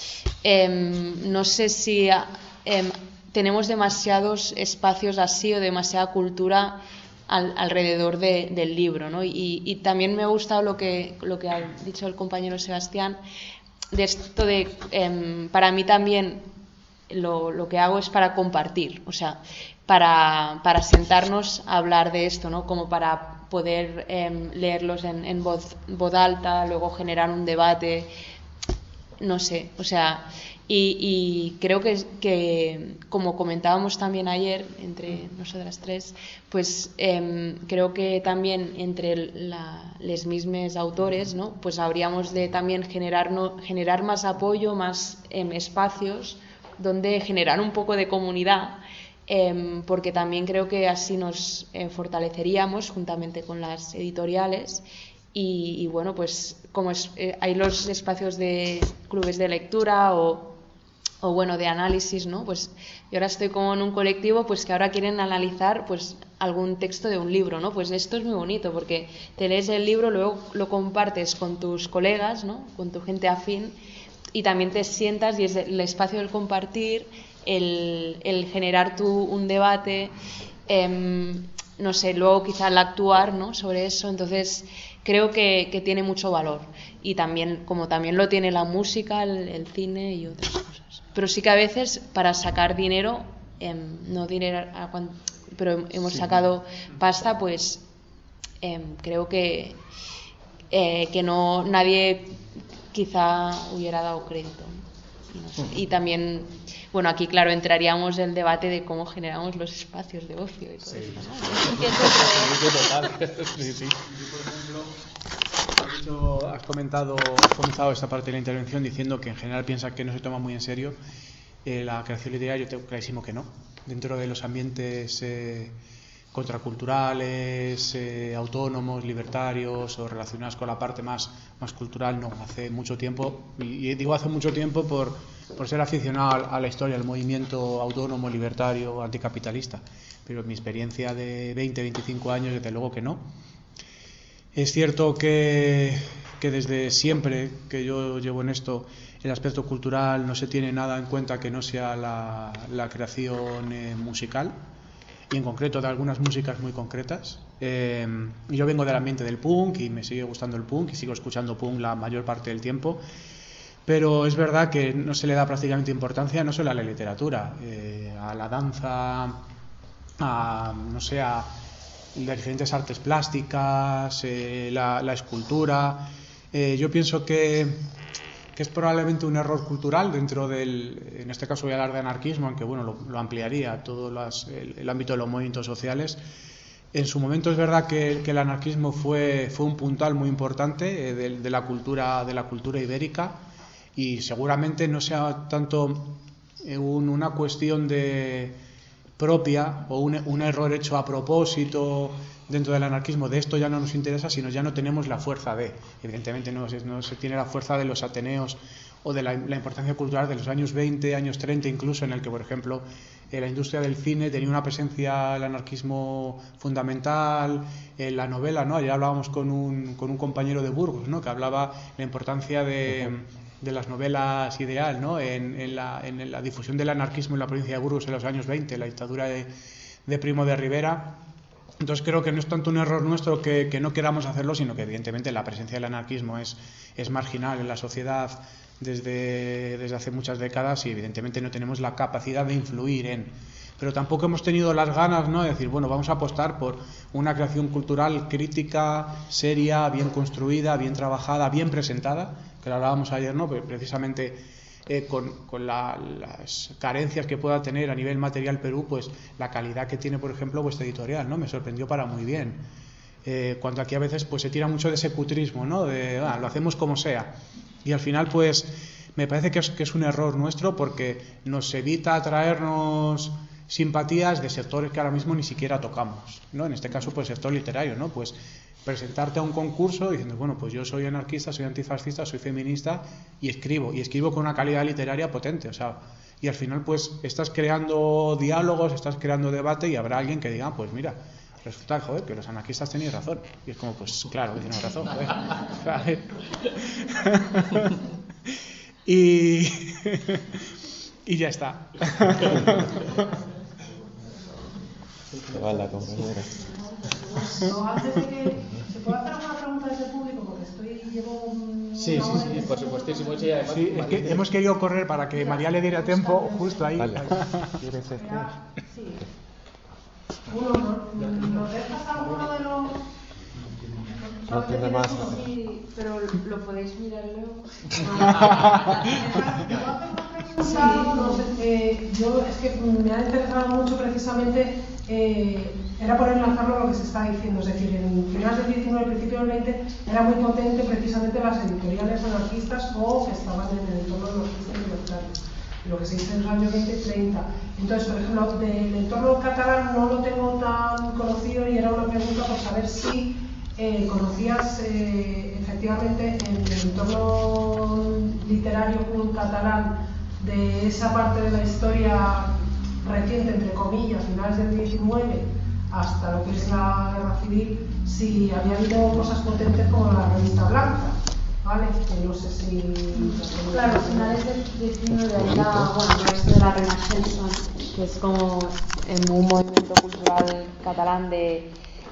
no sé si tenemos demasiados espacios así o demasiada cultura alrededor del libro, ¿no? Y también me ha gustado lo que ha dicho el compañero Sebastián, de esto de para mí también lo que hago es para compartir, o sea, para sentarnos a hablar de esto, ¿no? Como para poder leerlos en voz alta, luego generar un debate, no sé, o sea, y creo que como comentábamos también ayer entre nosotras tres, pues creo que también entre les mismos autores, ¿no? Pues habríamos de también generar más apoyo, más espacios donde generar un poco de comunidad, porque también creo que así nos fortaleceríamos juntamente con las editoriales. Y bueno, pues como hay los espacios de clubes de lectura o bueno, de análisis, ¿no? Pues yo ahora estoy como en un colectivo pues que ahora quieren analizar pues algún texto de un libro, ¿no? Pues esto es muy bonito porque te lees el libro, luego lo compartes con tus colegas, ¿no? Con tu gente afín, y también te sientas y es el espacio del compartir, el generar tú un debate, no sé, luego quizá el actuar, ¿no?, sobre eso. Entonces creo que tiene mucho valor, y también, como también lo tiene la música, el cine y otras cosas. Pero sí que a veces, para sacar dinero, no dinero, pero hemos sacado pasta, pues creo que no, nadie quizá hubiera dado crédito, ¿no? No sé. Y también, bueno, aquí claro entraríamos en el debate de cómo generamos los espacios de ocio y todo eso, ¿no? Sí. Por ejemplo, has comenzado esta parte de la intervención diciendo que en general piensas que no se toma muy en serio la creación literaria. Yo tengo clarísimo que no. Dentro de los ambientes contraculturales, autónomos, libertarios o relacionados con la parte más cultural, no. Hace mucho tiempo, y digo hace mucho tiempo por ser aficionado a la historia del movimiento autónomo, libertario, anticapitalista, pero mi experiencia de 20-25 años, desde luego que no. Es cierto que desde siempre que yo llevo en esto, el aspecto cultural no se tiene nada en cuenta que no sea la creación musical, y en concreto de algunas músicas muy concretas. Yo vengo del ambiente del punk y me sigue gustando el punk y sigo escuchando punk la mayor parte del tiempo, pero es verdad que no se le da prácticamente importancia no solo a la literatura, a la danza, a diferentes artes plásticas, la escultura. Yo pienso que es probablemente un error cultural dentro en este caso voy a hablar de anarquismo, aunque bueno, lo ampliaría a todo el ámbito de los movimientos sociales. En su momento es verdad que el anarquismo fue un puntal muy importante de la cultura ibérica, y seguramente no sea tanto una cuestión propia o un error hecho a propósito dentro del anarquismo, de esto ya no nos interesa, sino ya no tenemos la fuerza evidentemente no se tiene la fuerza de los Ateneos o de la importancia cultural de los años 20, años 30 incluso, en el que por ejemplo la industria del cine tenía una presencia del anarquismo fundamental, en la novela, ¿no? Ayer hablábamos con un compañero de Burgos, ¿no?, que hablaba la importancia de las novelas ideal, ¿no?, en la difusión del anarquismo en la provincia de Burgos en los años 20, la dictadura de Primo de Rivera. Entonces creo que no es tanto un error nuestro que no queramos hacerlo, sino que evidentemente la presencia del anarquismo es marginal en la sociedad desde hace muchas décadas, y evidentemente no tenemos la capacidad de influir pero tampoco hemos tenido las ganas, ¿no?, de decir, bueno, vamos a apostar por una creación cultural crítica, seria, bien construida, bien trabajada, bien presentada, que lo hablábamos ayer, ¿no?, precisamente con las carencias que pueda tener a nivel material Perú, pues la calidad que tiene, por ejemplo, vuestra editorial, ¿no?, me sorprendió para muy bien. Cuando aquí a veces pues se tira mucho de ese cutrismo, ¿no?, lo hacemos como sea, y al final pues me parece que es un error nuestro, porque nos evita atraernos simpatías de sectores que ahora mismo ni siquiera tocamos, ¿no? En este caso pues el sector literario, ¿no?, pues presentarte a un concurso diciendo, bueno, pues yo soy anarquista, soy antifascista, soy feminista y escribo con una calidad literaria potente, o sea, y al final pues estás creando diálogos, estás creando debate, y habrá alguien que diga, pues mira, resulta, joder, que los anarquistas tenéis razón, y es como, pues claro que tienes razón, joder. y ya está. Hola, compañera. No, antes de que se pueda hacer una pregunta desde el público, porque llevo Sí, por supuestísimo. Sí, además, sí, es que hemos querido correr para que María le diera tiempo justo ahí. Vale. Sí. ¿Nos dejas alguno de los...? No tiene más. Sí, pero lo podéis mirar luego. Yo es que me ha interesado mucho precisamente, era por enlazarlo a lo que se está diciendo, es decir, en finales del 19 y principios del 20 era muy potente precisamente las editoriales anarquistas o que estaban en el entorno de los cristianos libertarios, lo que se dice en los años 20 y 30. Entonces, por ejemplo, del entorno catalán no lo tengo tan conocido, y era una pregunta por saber si conocías efectivamente en el entorno literario catalán de esa parte de la historia reciente, entre comillas, finales del 19 hasta lo que es la Guerra Civil, si había habido cosas potentes como la Revista Blanca, ¿vale? Que no sé si... Claro, a finales del 19 hay todo esto de la Renaixença, que es como un movimiento cultural catalán de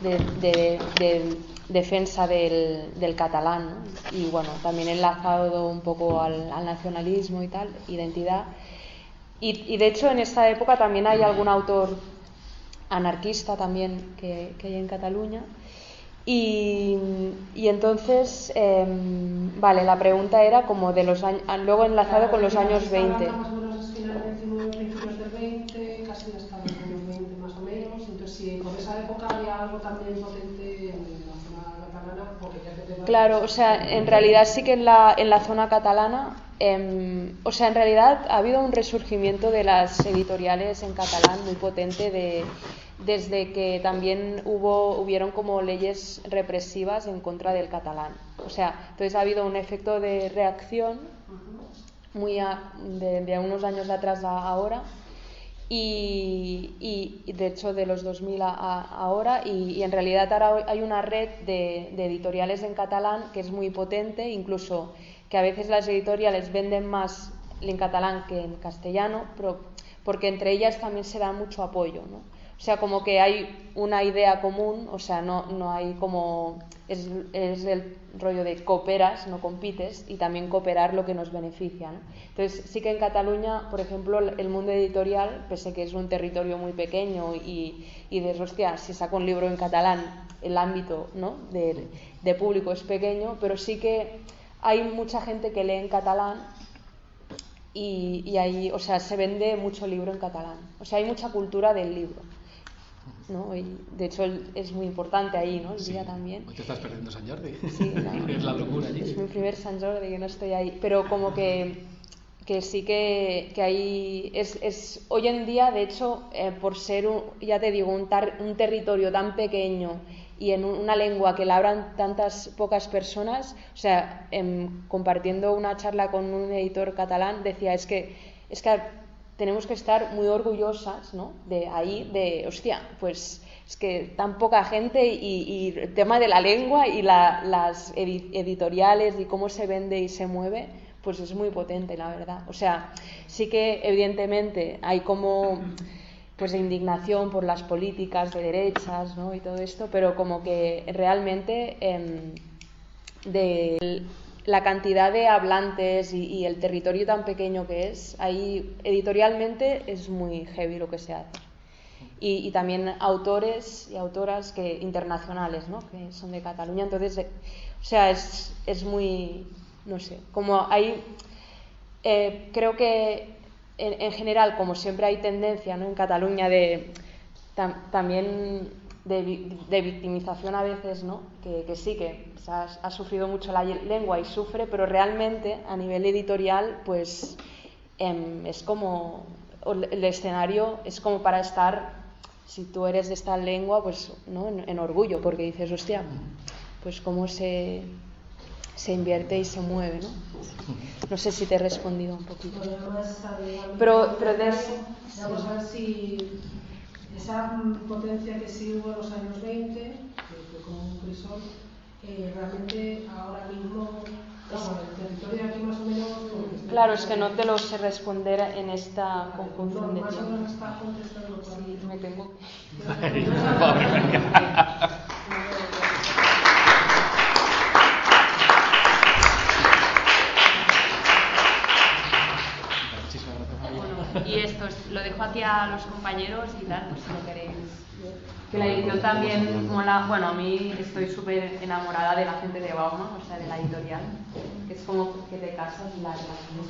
defensa del catalán, ¿no? Y bueno, también enlazado un poco al nacionalismo y tal, identidad. Y de hecho en esta época también hay algún autor anarquista también que hay en Cataluña. Y entonces, vale, la pregunta era como de los años, luego enlazado con los años 20. Más o menos es final del 19, principios del 20, casi hasta los años 20 más o menos. Entonces, si por esa época había algo también potente en la zona catalana, porque ya que te... Claro, o sea, en realidad sí que en la zona catalana, o sea, en realidad ha habido un resurgimiento de las editoriales en catalán muy potente desde que también hubieron como leyes represivas en contra del catalán. O sea, entonces ha habido un efecto de reacción de unos años atrás a ahora y de hecho de los 2000 a ahora y en realidad ahora hay una red de editoriales en catalán que es muy potente, incluso que a veces las editoriales venden más en catalán que en castellano, porque entre ellas también se da mucho apoyo, ¿no? O sea, como que hay una idea común, o sea, no hay como... Es el rollo de cooperas, no compites, y también cooperar lo que nos beneficia, ¿no? Entonces, sí que en Cataluña, por ejemplo, el mundo editorial, pese que es un territorio muy pequeño y dices, hostia, si saco un libro en catalán, el ámbito, ¿no?, de público es pequeño, pero sí que hay mucha gente que lee en catalán y ahí, o sea, se vende mucho libro en catalán. O sea, hay mucha cultura del libro, ¿no? Y de hecho es muy importante ahí, ¿no? El día también. Hoy te estás perdiendo Sant Jordi. Sí, claro. Es la locura allí. Es mi primer Sant Jordi, que no estoy ahí. Pero como que sí que hay... hoy en día, de hecho, por ser, ya te digo, un territorio tan pequeño y en una lengua que la hablan tantas pocas personas, o sea, compartiendo una charla con un editor catalán, decía, es que tenemos que estar muy orgullosas, ¿no?, hostia, pues es que tan poca gente y el tema de la lengua y las editoriales y cómo se vende y se mueve, pues es muy potente, la verdad. O sea, sí que evidentemente hay como pues indignación por las políticas de derechas, ¿no?, y todo esto, pero como que realmente la cantidad de hablantes y el territorio tan pequeño que es, ahí editorialmente es muy heavy lo que se hace. Y también autores y autoras internacionales, ¿no?, que son de Cataluña. Entonces, o sea, es muy, no sé, como hay, creo que en general, como siempre hay tendencia, ¿no?, en Cataluña también de victimización a veces, ¿no?, que sí que ha sufrido mucho la lengua y sufre, pero realmente a nivel editorial pues es como el escenario es como para estar, si tú eres de esta lengua, pues, ¿no?, en orgullo, porque dices, hostia, pues cómo se invierte y se mueve, ¿no? No sé si te he respondido un poquito. Pero vamos a ver si esa potencia que sí hubo en los años 20, que fue como un crisol, realmente ahora mismo, el territorio de aquí más o menos... Claro, es que no te lo sé responder en esta conjunción de tiempo. Más o menos está contestando. Sí, me tengo que... Y esto lo dejo aquí a los compañeros y tal, pues si lo queréis. Que la edición también mola. Bueno, a mí estoy súper enamorada de la gente de Bauman, o sea, de la editorial. Que es como que te casas y la relación.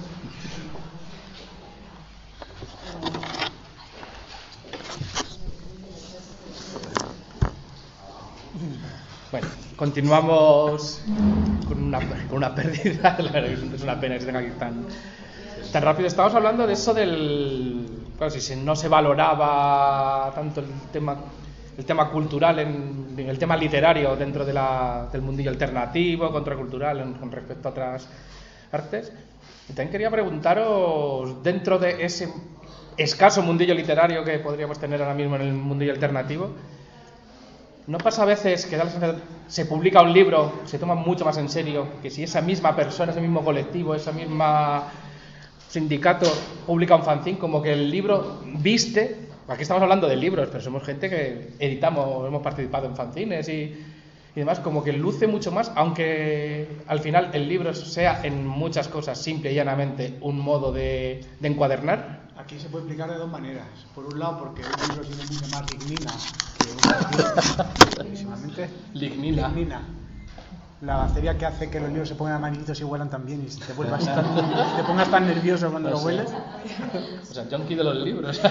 Bueno, continuamos con una pérdida. La verdad que es una pena que se tenga que ir tan rápido. Estábamos hablando de eso claro, si no se valoraba tanto el tema cultural, en el tema literario dentro del mundillo alternativo, contracultural, con respecto a otras artes. Y también quería preguntaros, dentro de ese escaso mundillo literario que podríamos tener ahora mismo en el mundillo alternativo, ¿no pasa a veces que se publica un libro, se toma mucho más en serio que si esa misma persona, ese mismo colectivo, esa misma sindicato publica un fanzine, como que el libro viste? Aquí estamos hablando de libros, pero somos gente que editamos, hemos participado en fanzines y demás, como que luce mucho más, aunque al final el libro sea en muchas cosas simple y llanamente un modo de encuadernar. Aquí se puede explicar de dos maneras. Por un lado, porque un libro tiene mucha más lignina que un clarísimamente. Lignina. La bacteria que hace que los libros se pongan amarillitos y huelan tan bien y te pongas tan nervioso cuando lo hueles. O sea, junkie de los libros.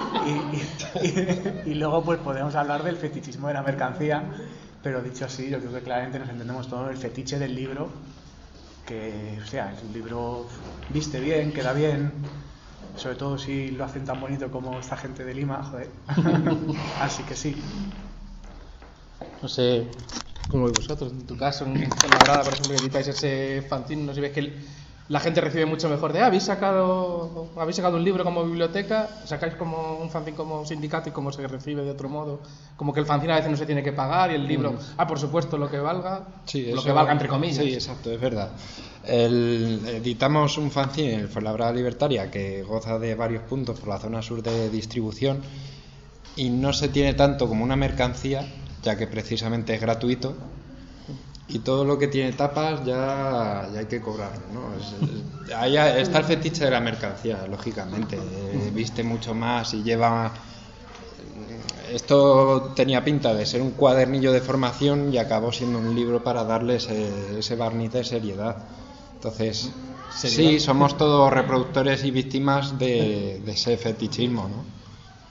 y luego pues podemos hablar del fetichismo de la mercancía, pero dicho así, yo creo que claramente nos entendemos todos el fetiche del libro, que, o sea, el libro viste bien, queda bien, sobre todo si lo hacen tan bonito como esta gente de Lima, joder. Así que sí. No sé, como veis vosotros, en tu caso, en la grada, por ejemplo, que editáis ese fanzine, no sé si ves que la gente recibe mucho mejor de habéis sacado un libro como biblioteca, sacáis como un fanzine como sindicato y como se recibe de otro modo, como que el fanzine a veces no se tiene que pagar y el libro, por supuesto, lo que valga, sí, lo que valga entre comillas. Sí, exacto, es verdad. Editamos un fanzine, el Fuenlabrada Libertaria, que goza de varios puntos por la zona sur de distribución y no se tiene tanto como una mercancía, ya que precisamente es gratuito. Y todo lo que tiene tapas ya hay que cobrarlo, ¿no? Ahí está el fetiche de la mercancía, lógicamente. Viste mucho más y lleva... Esto tenía pinta de ser un cuadernillo de formación y acabó siendo un libro para darle ese barniz de seriedad. Entonces, ¿seriedad? Sí, somos todos reproductores y víctimas de ese fetichismo, ¿no?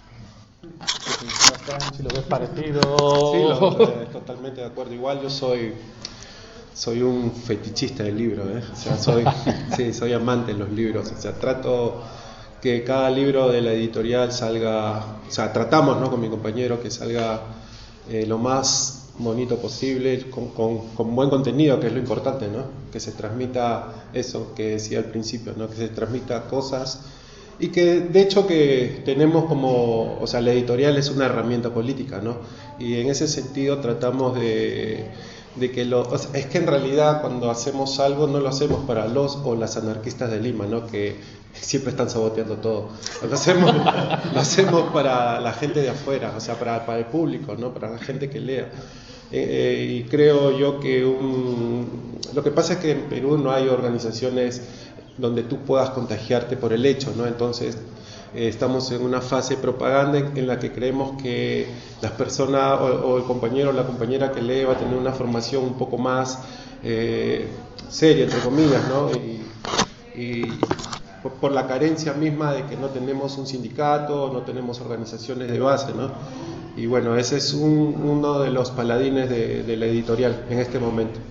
Si lo ves parecido... Sí, totalmente de acuerdo. Igual yo soy un fetichista del libro, o sea, soy amante de los libros, o sea, trato que cada libro de la editorial salga, o sea, tratamos, ¿no?, con mi compañero que salga lo más bonito posible, con buen contenido, que es lo importante, ¿no?, que se transmita eso que decía al principio, ¿no?, que se transmita cosas y que de hecho que tenemos como, o sea, la editorial es una herramienta política, ¿no?, y en ese sentido tratamos de que o sea, es que en realidad cuando hacemos algo no lo hacemos para los o las anarquistas de Lima, ¿no?, que siempre están saboteando todo. Lo hacemos para la gente de afuera, o sea, para el público, ¿no?, para la gente que lea. Y creo yo que lo que pasa es que en Perú no hay organizaciones donde tú puedas contagiarte por el hecho, ¿no? Entonces estamos en una fase de propaganda en la que creemos que las personas o el compañero o la compañera que lee va a tener una formación un poco más seria, entre comillas, ¿no? Y por la carencia misma de que no tenemos un sindicato, no tenemos organizaciones de base, ¿no? Y bueno, ese es uno de los paladines de la editorial en este momento.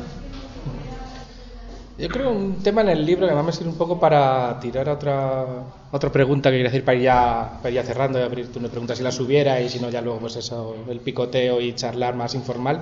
Yo creo un tema en el libro que además me sirve un poco para tirar a otra pregunta que quería decir para ir ya cerrando y abrir una pregunta si las hubiera y si no ya luego pues eso, el picoteo y charlar más informal.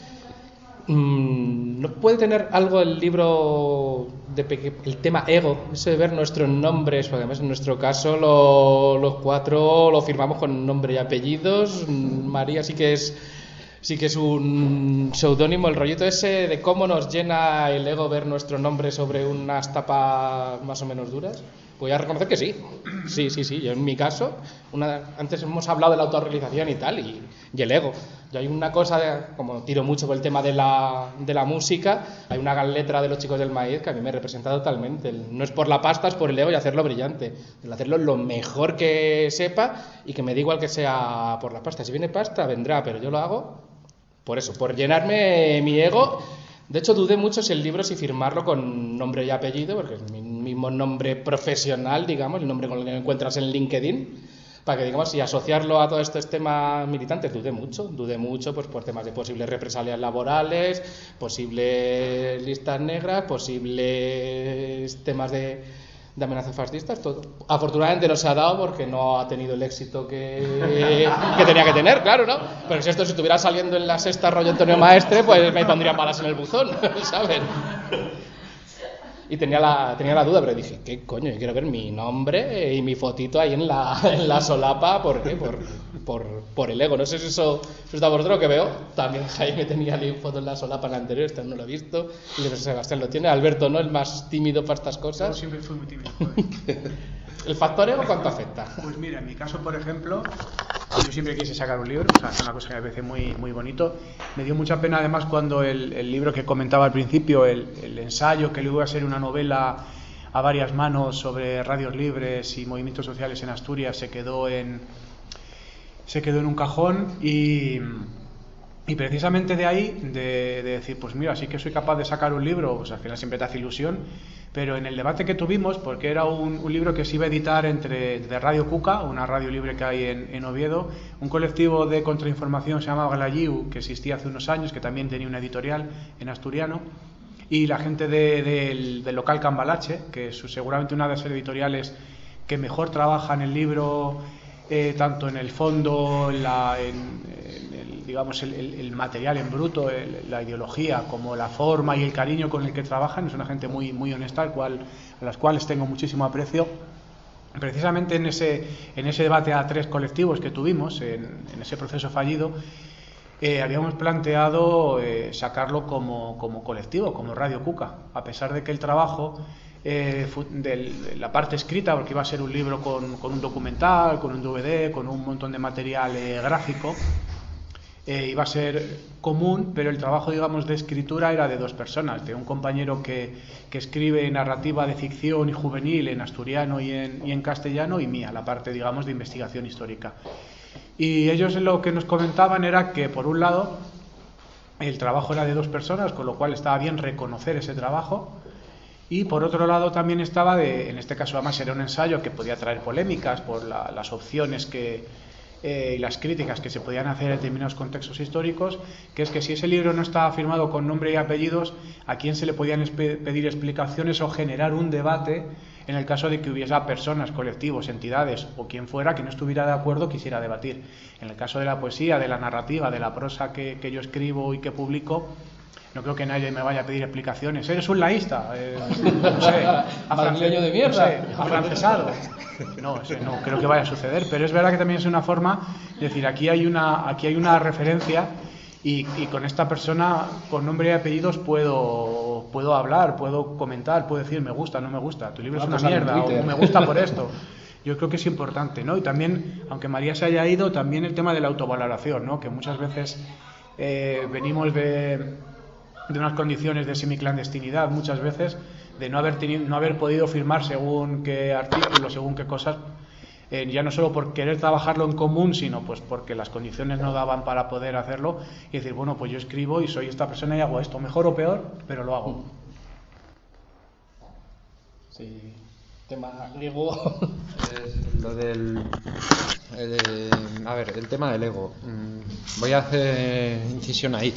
¿No puede tener algo el libro el tema ego, ese de ver nuestros nombres? Porque además en nuestro caso los cuatro lo firmamos con nombre y apellidos. María sí que es un seudónimo, el rollito ese de cómo nos llena el ego ver nuestro nombre sobre unas tapas más o menos duras. Voy a reconocer que sí. Yo en mi caso, antes hemos hablado de la autorrealización y tal, y el ego. Yo hay una cosa, como tiro mucho por el tema de la música, hay una gran letra de Los Chicos del Maíz que a mí me representa totalmente. No es por la pasta, es por el ego y hacerlo brillante. El hacerlo lo mejor que sepa y que me da igual que sea por la pasta. Si viene pasta, vendrá, pero yo lo hago por eso, por llenarme mi ego. De hecho, dudé mucho si firmarlo con nombre y apellido, porque es mi mismo nombre profesional, digamos, el nombre con el que me encuentras en LinkedIn, para que, digamos, y asociarlo a todos estos temas militantes, dudé mucho, pues por temas de posibles represalias laborales, posibles listas negras, posibles temas de amenazas fascistas, todo. Afortunadamente no se ha dado porque no ha tenido el éxito que tenía que tener, claro, ¿no? Pero si esto se estuviera saliendo en la Sexta rollo Antonio Maestre, pues me pondrían balas en el buzón, ¿sabes? y tenía la duda, pero dije, ¿qué coño? Yo quiero ver mi nombre y mi fotito ahí en la solapa. ¿Por qué? Por el ego. No sé si eso está por otro, lo que veo. También Jaime tenía ahí foto en la solapa en la anterior, este no lo he visto. Y Sebastián lo tiene. Alberto, ¿no? El más tímido para estas cosas. Yo siempre fui muy tímido. ¿El factor ego cuánto afecta? Pues mira, en mi caso, por ejemplo, yo siempre quise sacar un libro, o sea, es una cosa que me parece muy, muy bonito. Me dio mucha pena además cuando el libro que comentaba al principio, el ensayo que luego iba a ser una novela a varias manos sobre radios libres y movimientos sociales en Asturias se quedó en un cajón y precisamente de ahí, de decir, pues mira, sí que soy capaz de sacar un libro, pues al final siempre te hace ilusión, pero en el debate que tuvimos, porque era un libro que se iba a editar de Radio Cuca, una radio libre que hay en Oviedo, un colectivo de contrainformación se llamaba Galayiu, que existía hace unos años, que también tenía una editorial en asturiano, y la gente del local Cambalache, que es seguramente una de las editoriales que mejor trabajan el libro, tanto en el fondo, digamos el material en bruto, la ideología, como la forma y el cariño con el que trabajan. Es una gente muy, muy honesta, a las cuales tengo muchísimo aprecio. Precisamente en ese debate a 3 colectivos que tuvimos, en ese proceso fallido, habíamos planteado sacarlo como colectivo, como Radio Cuca, a pesar de que el trabajo de la parte escrita, porque iba a ser un libro con un documental, con un DVD, con un montón de material gráfico, iba a ser común, pero el trabajo, digamos, de escritura era de 2 personas, de un compañero que escribe narrativa de ficción y juvenil en asturiano y en castellano, y mía, la parte, digamos, de investigación histórica. Y ellos lo que nos comentaban era que, por un lado, el trabajo era de 2 personas, con lo cual estaba bien reconocer ese trabajo, y por otro lado también estaba, en este caso además era un ensayo que podía traer polémicas por las opciones y las críticas que se podían hacer en determinados contextos históricos, que es que si ese libro no estaba firmado con nombre y apellidos, ¿a quién se le podían pedir explicaciones o generar un debate en el caso de que hubiese personas, colectivos, entidades o quien fuera que no estuviera de acuerdo, quisiera debatir? En el caso de la poesía, de la narrativa, de la prosa que yo escribo y que publico, no creo que nadie me vaya a pedir explicaciones. ¿Eres un laísta? No sé, madrileño de mierda, no sé, afrancesado. No creo que vaya a suceder, pero es verdad que también es una forma de decir, aquí hay una referencia y con esta persona, con nombre y apellidos, puedo hablar, puedo comentar, puedo decir me gusta, no me gusta, tu libro es una mierda, o me gusta por esto. Yo creo que es importante, ¿no? Y también, aunque María se haya ido, también el tema de la autovaloración, ¿no? Que muchas veces venimos de unas condiciones de semiclandestinidad, muchas veces, de no haber podido firmar según qué artículos, según qué cosas, ya no solo por querer trabajarlo en común, sino pues porque las condiciones no daban para poder hacerlo, y decir, bueno, pues yo escribo y soy esta persona y hago esto, mejor o peor, pero lo hago. Sí, tema ego. Lo del... el tema del ego. Voy a hacer incisión ahí.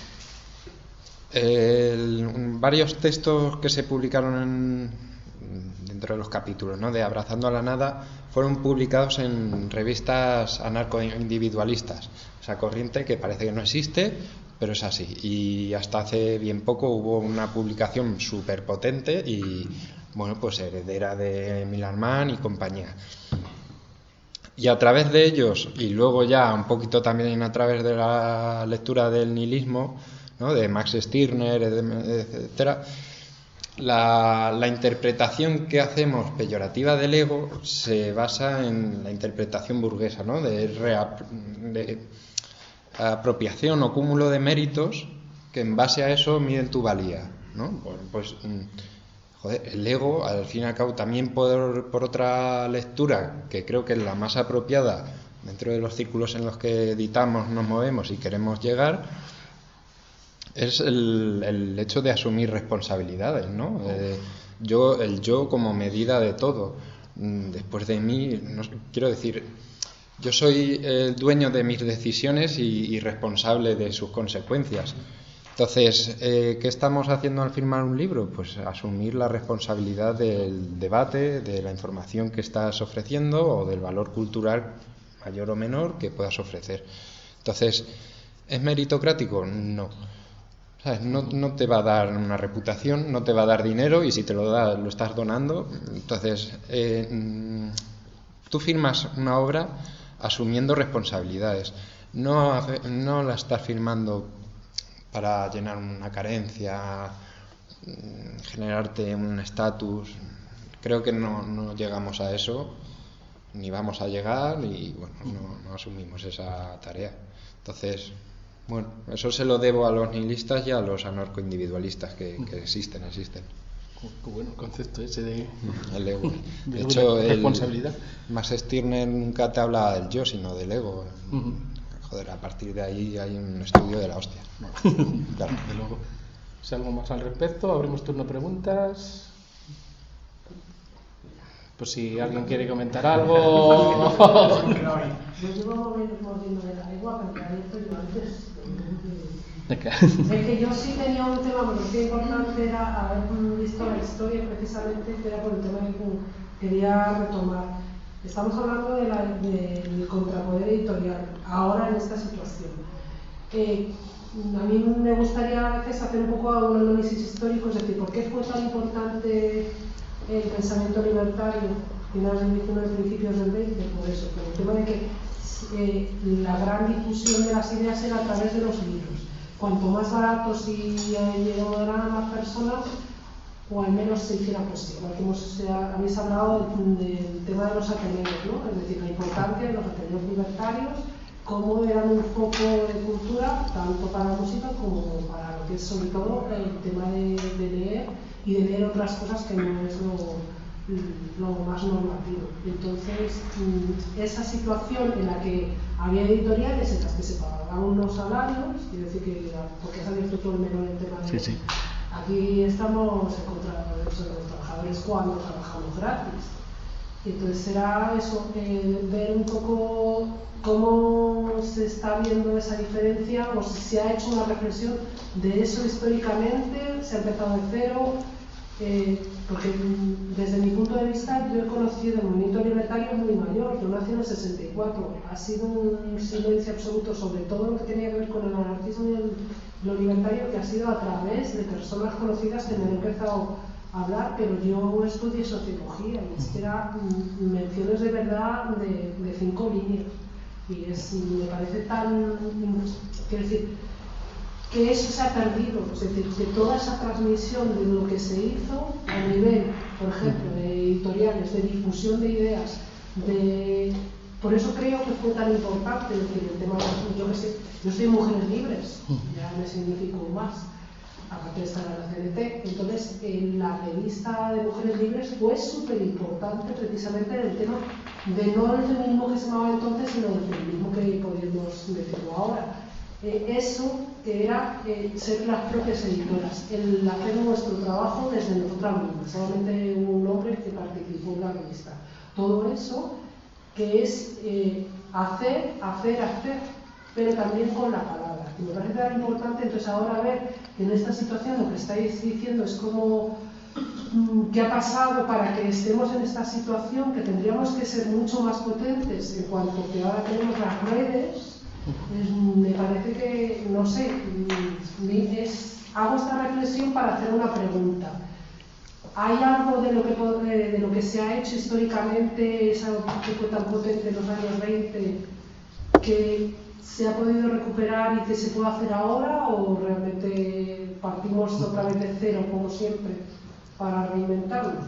Varios textos que se publicaron dentro de los capítulos, ¿no?, de Abrazando a la Nada, fueron publicados en revistas anarco-individualistas, o sea, corriente que parece que no existe, pero es así. Y hasta hace bien poco hubo una publicación súper potente y, bueno, pues heredera de Milan Mann y compañía. Y a través de ellos, y luego ya un poquito también a través de la lectura del nihilismo, ¿no?, de Max Stirner, etcétera, la interpretación que hacemos peyorativa del ego se basa en la interpretación burguesa, ¿no?, de apropiación o cúmulo de méritos que en base a eso miden tu valía, ¿no? Pues el ego, al fin y al cabo, también por otra lectura, que creo que es la más apropiada dentro de los círculos en los que editamos, nos movemos y queremos llegar, es el hecho de asumir responsabilidades, ¿no? El yo como medida de todo. Después de mí, quiero decir, yo soy el dueño de mis decisiones y responsable de sus consecuencias. Entonces, ¿qué estamos haciendo al firmar un libro? Pues asumir la responsabilidad del debate, de la información que estás ofreciendo o del valor cultural mayor o menor que puedas ofrecer. Entonces, ¿es meritocrático? No. ¿sabes? No te va a dar una reputación, no te va a dar dinero, y si te lo da, lo estás donando. Entonces, tú firmas una obra asumiendo responsabilidades. No la estás firmando para llenar una carencia, generarte un estatus. Creo que no llegamos a eso, ni vamos a llegar, y bueno, no asumimos esa tarea. Entonces, bueno, eso se lo debo a los nihilistas y a los anarcoindividualistas que existen. Qué bueno el concepto ese de el ego. De hecho, responsabilidad. Max Stirner nunca te habla del yo, sino del ego. Joder, a partir de ahí hay un estudio de la hostia. Claro. De luego. Si algo más al respecto, abrimos turno de preguntas. Pues si alguien quiere comentar algo. Yo llevo mordiendo de la lengua, porque había hecho yo antes. Es que yo sí tenía un tema muy importante, era haber visto la historia precisamente, que era por el tema que quería retomar. Estamos hablando del contrapoder editorial, ahora en esta situación. A mí me gustaría a veces hacer un poco un análisis histórico, es decir, ¿por qué fue tan importante el pensamiento libertario finales del 19, principios del 20? Por eso, por el tema de que la gran difusión de las ideas era a través de los libros. Cuanto más baratos y llegaran a más personas, o al menos se hiciera posible. Habéis hablado del tema de los ateneos, ¿no? Es decir, la importancia de los ateneos libertarios, cómo eran un foco de cultura, tanto para la música como para lo que es sobre todo el tema de leer, y de leer otras cosas que no es lo más normativo. Entonces, esa situación en la que había editoriales en las que se pagaban unos salarios, quiero decir que, porque se ha abierto todo el menú del tema de... Sí. Aquí estamos en contra de los trabajadores cuando trabajamos gratis. Entonces era eso, ver un poco cómo se está viendo esa diferencia, o si se ha hecho una reflexión de eso históricamente, se ha empezado de cero, porque desde mi punto de vista yo he conocido el movimiento libertario muy mayor. Yo nací en el 64, ha sido un silencio absoluto sobre todo lo que tenía que ver con el anarquismo y lo libertario, que ha sido a través de personas conocidas que me han empezado a hablar, pero yo estudié sociología y es que eran menciones de verdad de 5 líneas, y me parece tan, quiero decir, que eso se ha perdido, es decir, que toda esa transmisión de lo que se hizo a nivel, por ejemplo, de editoriales, de difusión de ideas, por eso creo que fue tan importante, es decir, el tema de yo soy Mujeres Libres, ya me significo más, aparte de estar en la CNT. Entonces, la revista de Mujeres Libres fue súper importante precisamente en el tema de no el feminismo que se llamaba entonces, sino el feminismo que podríamos decirlo ahora. Eso que era ser las propias editoras, el hacer nuestro trabajo desde nosotras mismas, solamente un hombre que participó en la revista. Todo eso que es hacer, pero también con la palabra. Y me parece tan importante. Entonces ahora ver que en esta situación lo que estáis diciendo es como qué ha pasado para que estemos en esta situación, que tendríamos que ser mucho más potentes en cuanto que ahora tenemos las redes. Me parece que, no sé, hago esta reflexión para hacer una pregunta. ¿Hay algo de lo que se ha hecho históricamente, esa que fue tan potente en los años 20, que se ha podido recuperar y que se puede hacer ahora, o realmente partimos otra vez de cero, como siempre, para reinventarnos?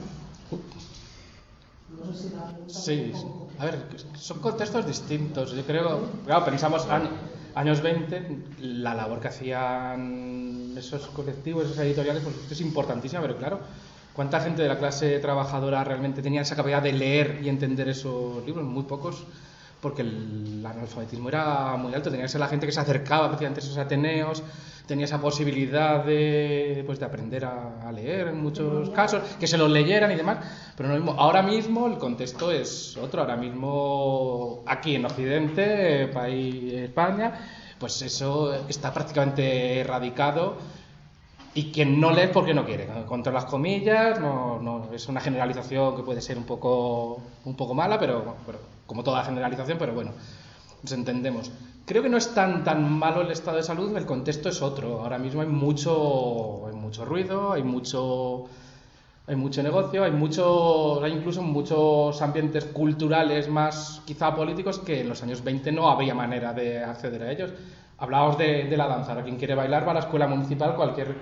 No sé si la pregunta Sí, a ver, son contextos distintos. Yo creo, claro, pensamos años 20, la labor que hacían esos colectivos, esas editoriales, pues es importantísima, pero claro, ¿cuánta gente de la clase trabajadora realmente tenía esa capacidad de leer y entender esos libros? Muy pocos, porque el analfabetismo era muy alto. Tenía que ser la gente que se acercaba precisamente a esos ateneos, tenía esa posibilidad de aprender a leer en muchos casos, que se los leyeran y demás, pero no mismo. Ahora mismo el contexto es otro. Ahora mismo aquí en Occidente, país España, pues eso está prácticamente erradicado. Y quien no lee es porque no quiere, contra las comillas, no es una generalización que puede ser un poco mala, pero como toda generalización, pero bueno, nos entendemos. creo que no es tan malo el estado de salud, el contexto es otro. Ahora mismo hay mucho ruido, hay mucho negocio, hay incluso muchos ambientes culturales más quizá políticos que en los años 20 no había manera de acceder a ellos. Hablábamos de la danza. Ahora quien quiere bailar va a la escuela municipal,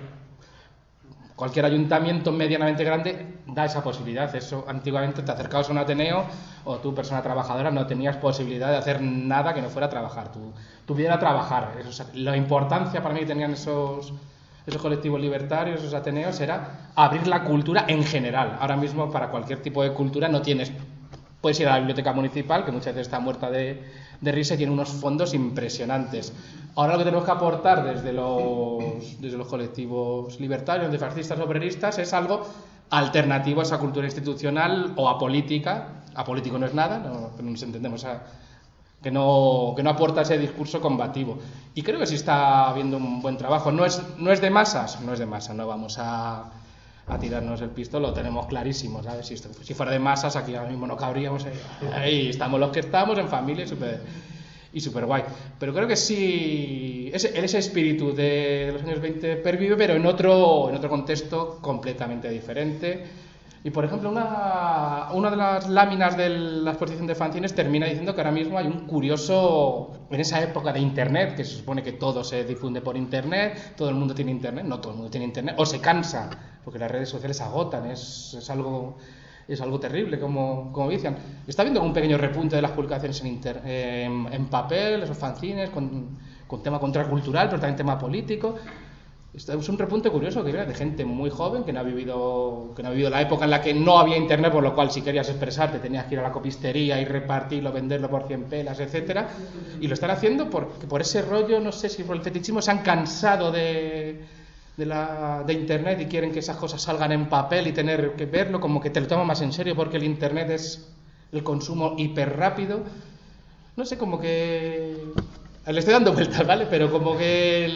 cualquier ayuntamiento medianamente grande da esa posibilidad. Eso antiguamente te acercabas a un Ateneo o tú, persona trabajadora, no tenías posibilidad de hacer nada que no fuera trabajar. Tu vida era trabajar. La importancia para mí que tenían esos colectivos libertarios, esos Ateneos, era abrir la cultura en general. Ahora mismo para cualquier tipo de cultura puedes ir a la biblioteca municipal, que muchas veces está muerta de risa y tiene unos fondos impresionantes. Ahora lo que tenemos que aportar desde los colectivos libertarios, antifascistas, obreristas, es algo alternativo a esa cultura institucional o apolítica. Apolítico no es nada, no nos entendemos, que no aporta ese discurso combativo. Y creo que sí está habiendo un buen trabajo. No es de masas, no vamos a tirarnos el pisto, lo tenemos clarísimo, ¿sabes? Si fuera de masas, aquí ahora mismo no cabríamos, ahí estamos los que estamos, en familia y súper guay. Pero creo que sí, ese espíritu de los años 20 pervive, pero en otro contexto completamente diferente. Y por ejemplo, una de las láminas de la exposición de fanzines termina diciendo que ahora mismo hay un curioso, en esa época de internet, que se supone que todo se difunde por internet, todo el mundo tiene internet, no todo el mundo tiene internet, o se cansa, porque las redes sociales agotan, es algo terrible, como dicen. Está habiendo un pequeño repunte de las publicaciones en papel, esos fanzines, con tema contracultural, pero también tema político. Es un repunte curioso que viene de gente muy joven que no ha vivido la época en la que no había internet, por lo cual si querías expresarte tenías que ir a la copistería y repartirlo, venderlo por 100 pelas, etcétera, y lo están haciendo porque por ese rollo, no sé si por el fetichismo, se han cansado de internet y quieren que esas cosas salgan en papel y tener que verlo, como que te lo toman más en serio porque el internet es el consumo hiper rápido. No sé, como que le estoy dando vueltas, ¿vale? Pero como que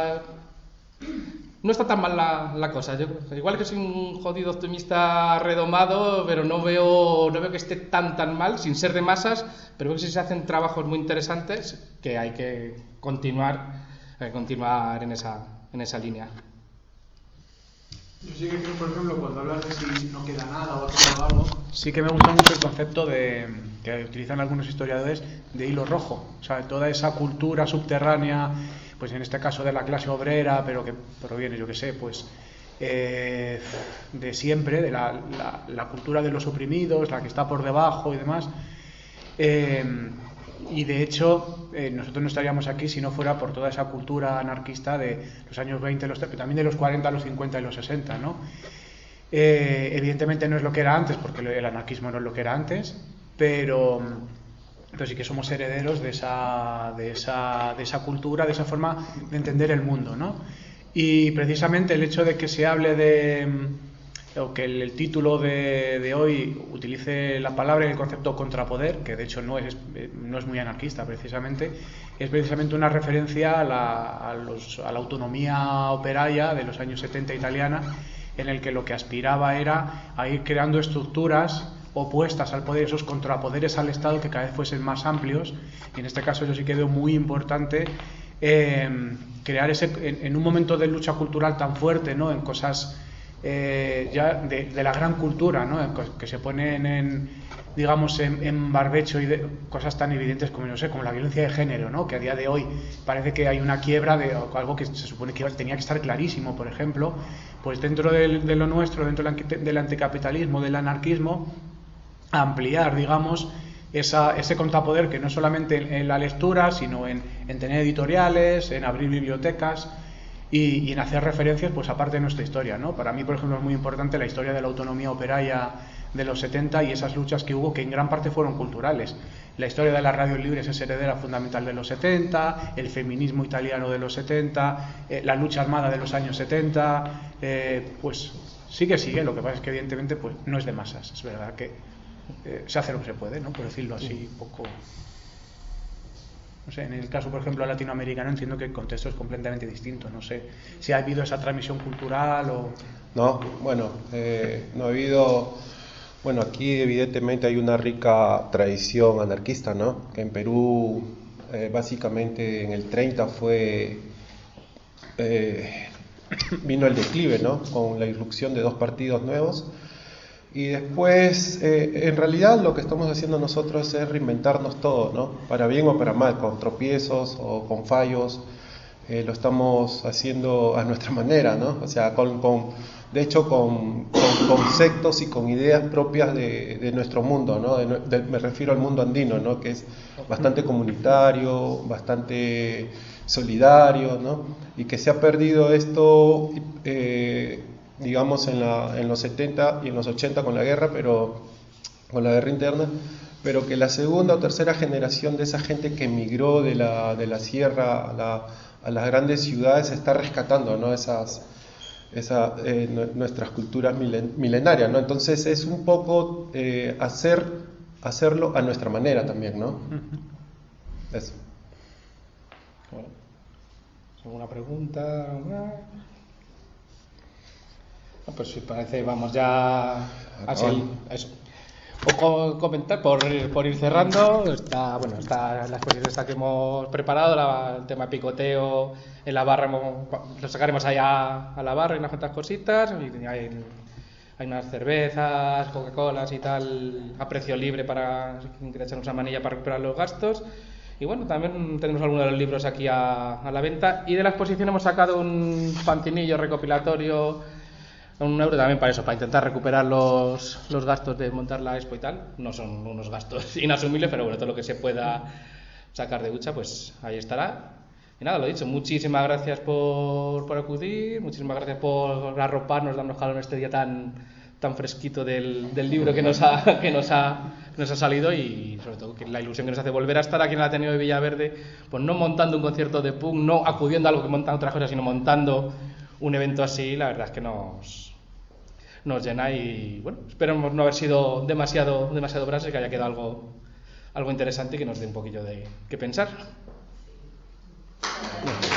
no está tan mal la cosa. Yo, igual que soy un jodido optimista redomado, pero no veo que esté tan mal, sin ser de masas, pero veo que sí se hacen trabajos muy interesantes que hay que continuar en esa línea. Yo sí que creo, por ejemplo, cuando hablas de si no queda nada o ha quedado algo, sí que me gusta mucho el concepto que utilizan algunos historiadores de hilo rojo. O sea, toda esa cultura subterránea, pues en este caso de la clase obrera, pero que proviene, yo que sé, pues de siempre, de la cultura de los oprimidos, la que está por debajo y demás. Y de hecho, nosotros no estaríamos aquí si no fuera por toda esa cultura anarquista de los años 20, también de los 40, los 50 y los 60, ¿no? Evidentemente no es lo que era antes, porque el anarquismo no es lo que era antes, pero sí que somos herederos de esa cultura, de esa forma de entender el mundo, ¿no? Y precisamente el hecho de que se hable o que el título de hoy utilice la palabra y el concepto contrapoder, que de hecho no es muy anarquista precisamente, es precisamente una referencia a la autonomía operaria de los años 70 italiana, en el que lo que aspiraba era a ir creando estructuras opuestas al poder, esos contrapoderes al Estado que cada vez fuesen más amplios. Y en este caso yo sí que veo muy importante crear en un momento de lucha cultural tan fuerte, ¿no? En cosas ya de la gran cultura, ¿no? Que se ponen en barbecho y de cosas tan evidentes como, no sé, como la violencia de género, ¿no? Que a día de hoy parece que hay una quiebra de algo que se supone que tenía que estar clarísimo, por ejemplo, pues dentro de lo nuestro, dentro del anticapitalismo, del anarquismo, ampliar, digamos, ese contrapoder, que no solamente en la lectura, sino en tener editoriales, en abrir bibliotecas y en hacer referencias, pues aparte de nuestra historia, ¿no? Para mí, por ejemplo, es muy importante la historia de la autonomía operaria de los 70 y esas luchas que hubo, que en gran parte fueron culturales. La historia de las radios libres es heredera fundamental de los 70, el feminismo italiano de los 70, la lucha armada de los años 70, pues sigue, lo que pasa es que evidentemente pues no es de masas, es verdad que se hace lo que se puede, ¿no? Por decirlo así, un poco. No sé, en el caso, por ejemplo, latinoamericano, entiendo que el contexto es completamente distinto. No sé si ha habido esa transmisión cultural o... No, bueno, no ha habido... Bueno, aquí evidentemente hay una rica tradición anarquista, ¿no? Que en Perú básicamente en el 30 vino el declive, ¿no? Con la irrupción de dos partidos nuevos. Y después, en realidad lo que estamos haciendo nosotros es reinventarnos todo, ¿no? Para bien o para mal, con tropiezos o con fallos, lo estamos haciendo a nuestra manera, ¿no? O sea, de hecho, con conceptos y con ideas propias de nuestro mundo, ¿no? Me refiero al mundo andino, ¿no? Que es bastante comunitario, bastante solidario, ¿no? Y que se ha perdido esto, digamos, en los 70 y en los 80 con la guerra interna, pero que la segunda o tercera generación de esa gente que emigró de la sierra a las grandes ciudades está rescatando, ¿no? Nuestras culturas milenarias, ¿no? Entonces es un poco hacerlo a nuestra manera también, ¿no? Eso. Bueno, ¿alguna pregunta? No, pues si parece, vamos ya a eso. Poco comentar por ir cerrando. Está la exposición que hemos preparado, el tema picoteo en la barra, lo sacaremos allá a la barra y unas cuantas cositas. Y hay unas cervezas, Coca-Colas y tal a precio libre para quien quiera echarnos una manilla para recuperar los gastos. Y bueno, también tenemos algunos de los libros aquí a la venta. Y de la exposición hemos sacado un fanzinillo recopilatorio, €1 también para eso, para intentar recuperar los gastos de montar la expo y tal. No son unos gastos inasumibles, pero bueno, todo lo que se pueda sacar de hucha, pues ahí estará. Y nada, lo dicho, muchísimas gracias por acudir, muchísimas gracias por arroparnos, darnos calor en este día tan fresquito del libro que nos ha salido, y sobre todo que la ilusión que nos hace volver a estar aquí en el Ateneo de Villaverde, pues no montando un concierto de punk, no acudiendo a algo que montan otras cosas, sino montando un evento así. La verdad es que nos llena, y bueno, esperemos no haber sido demasiado brasa y que haya quedado algo interesante y que nos dé un poquillo de qué pensar.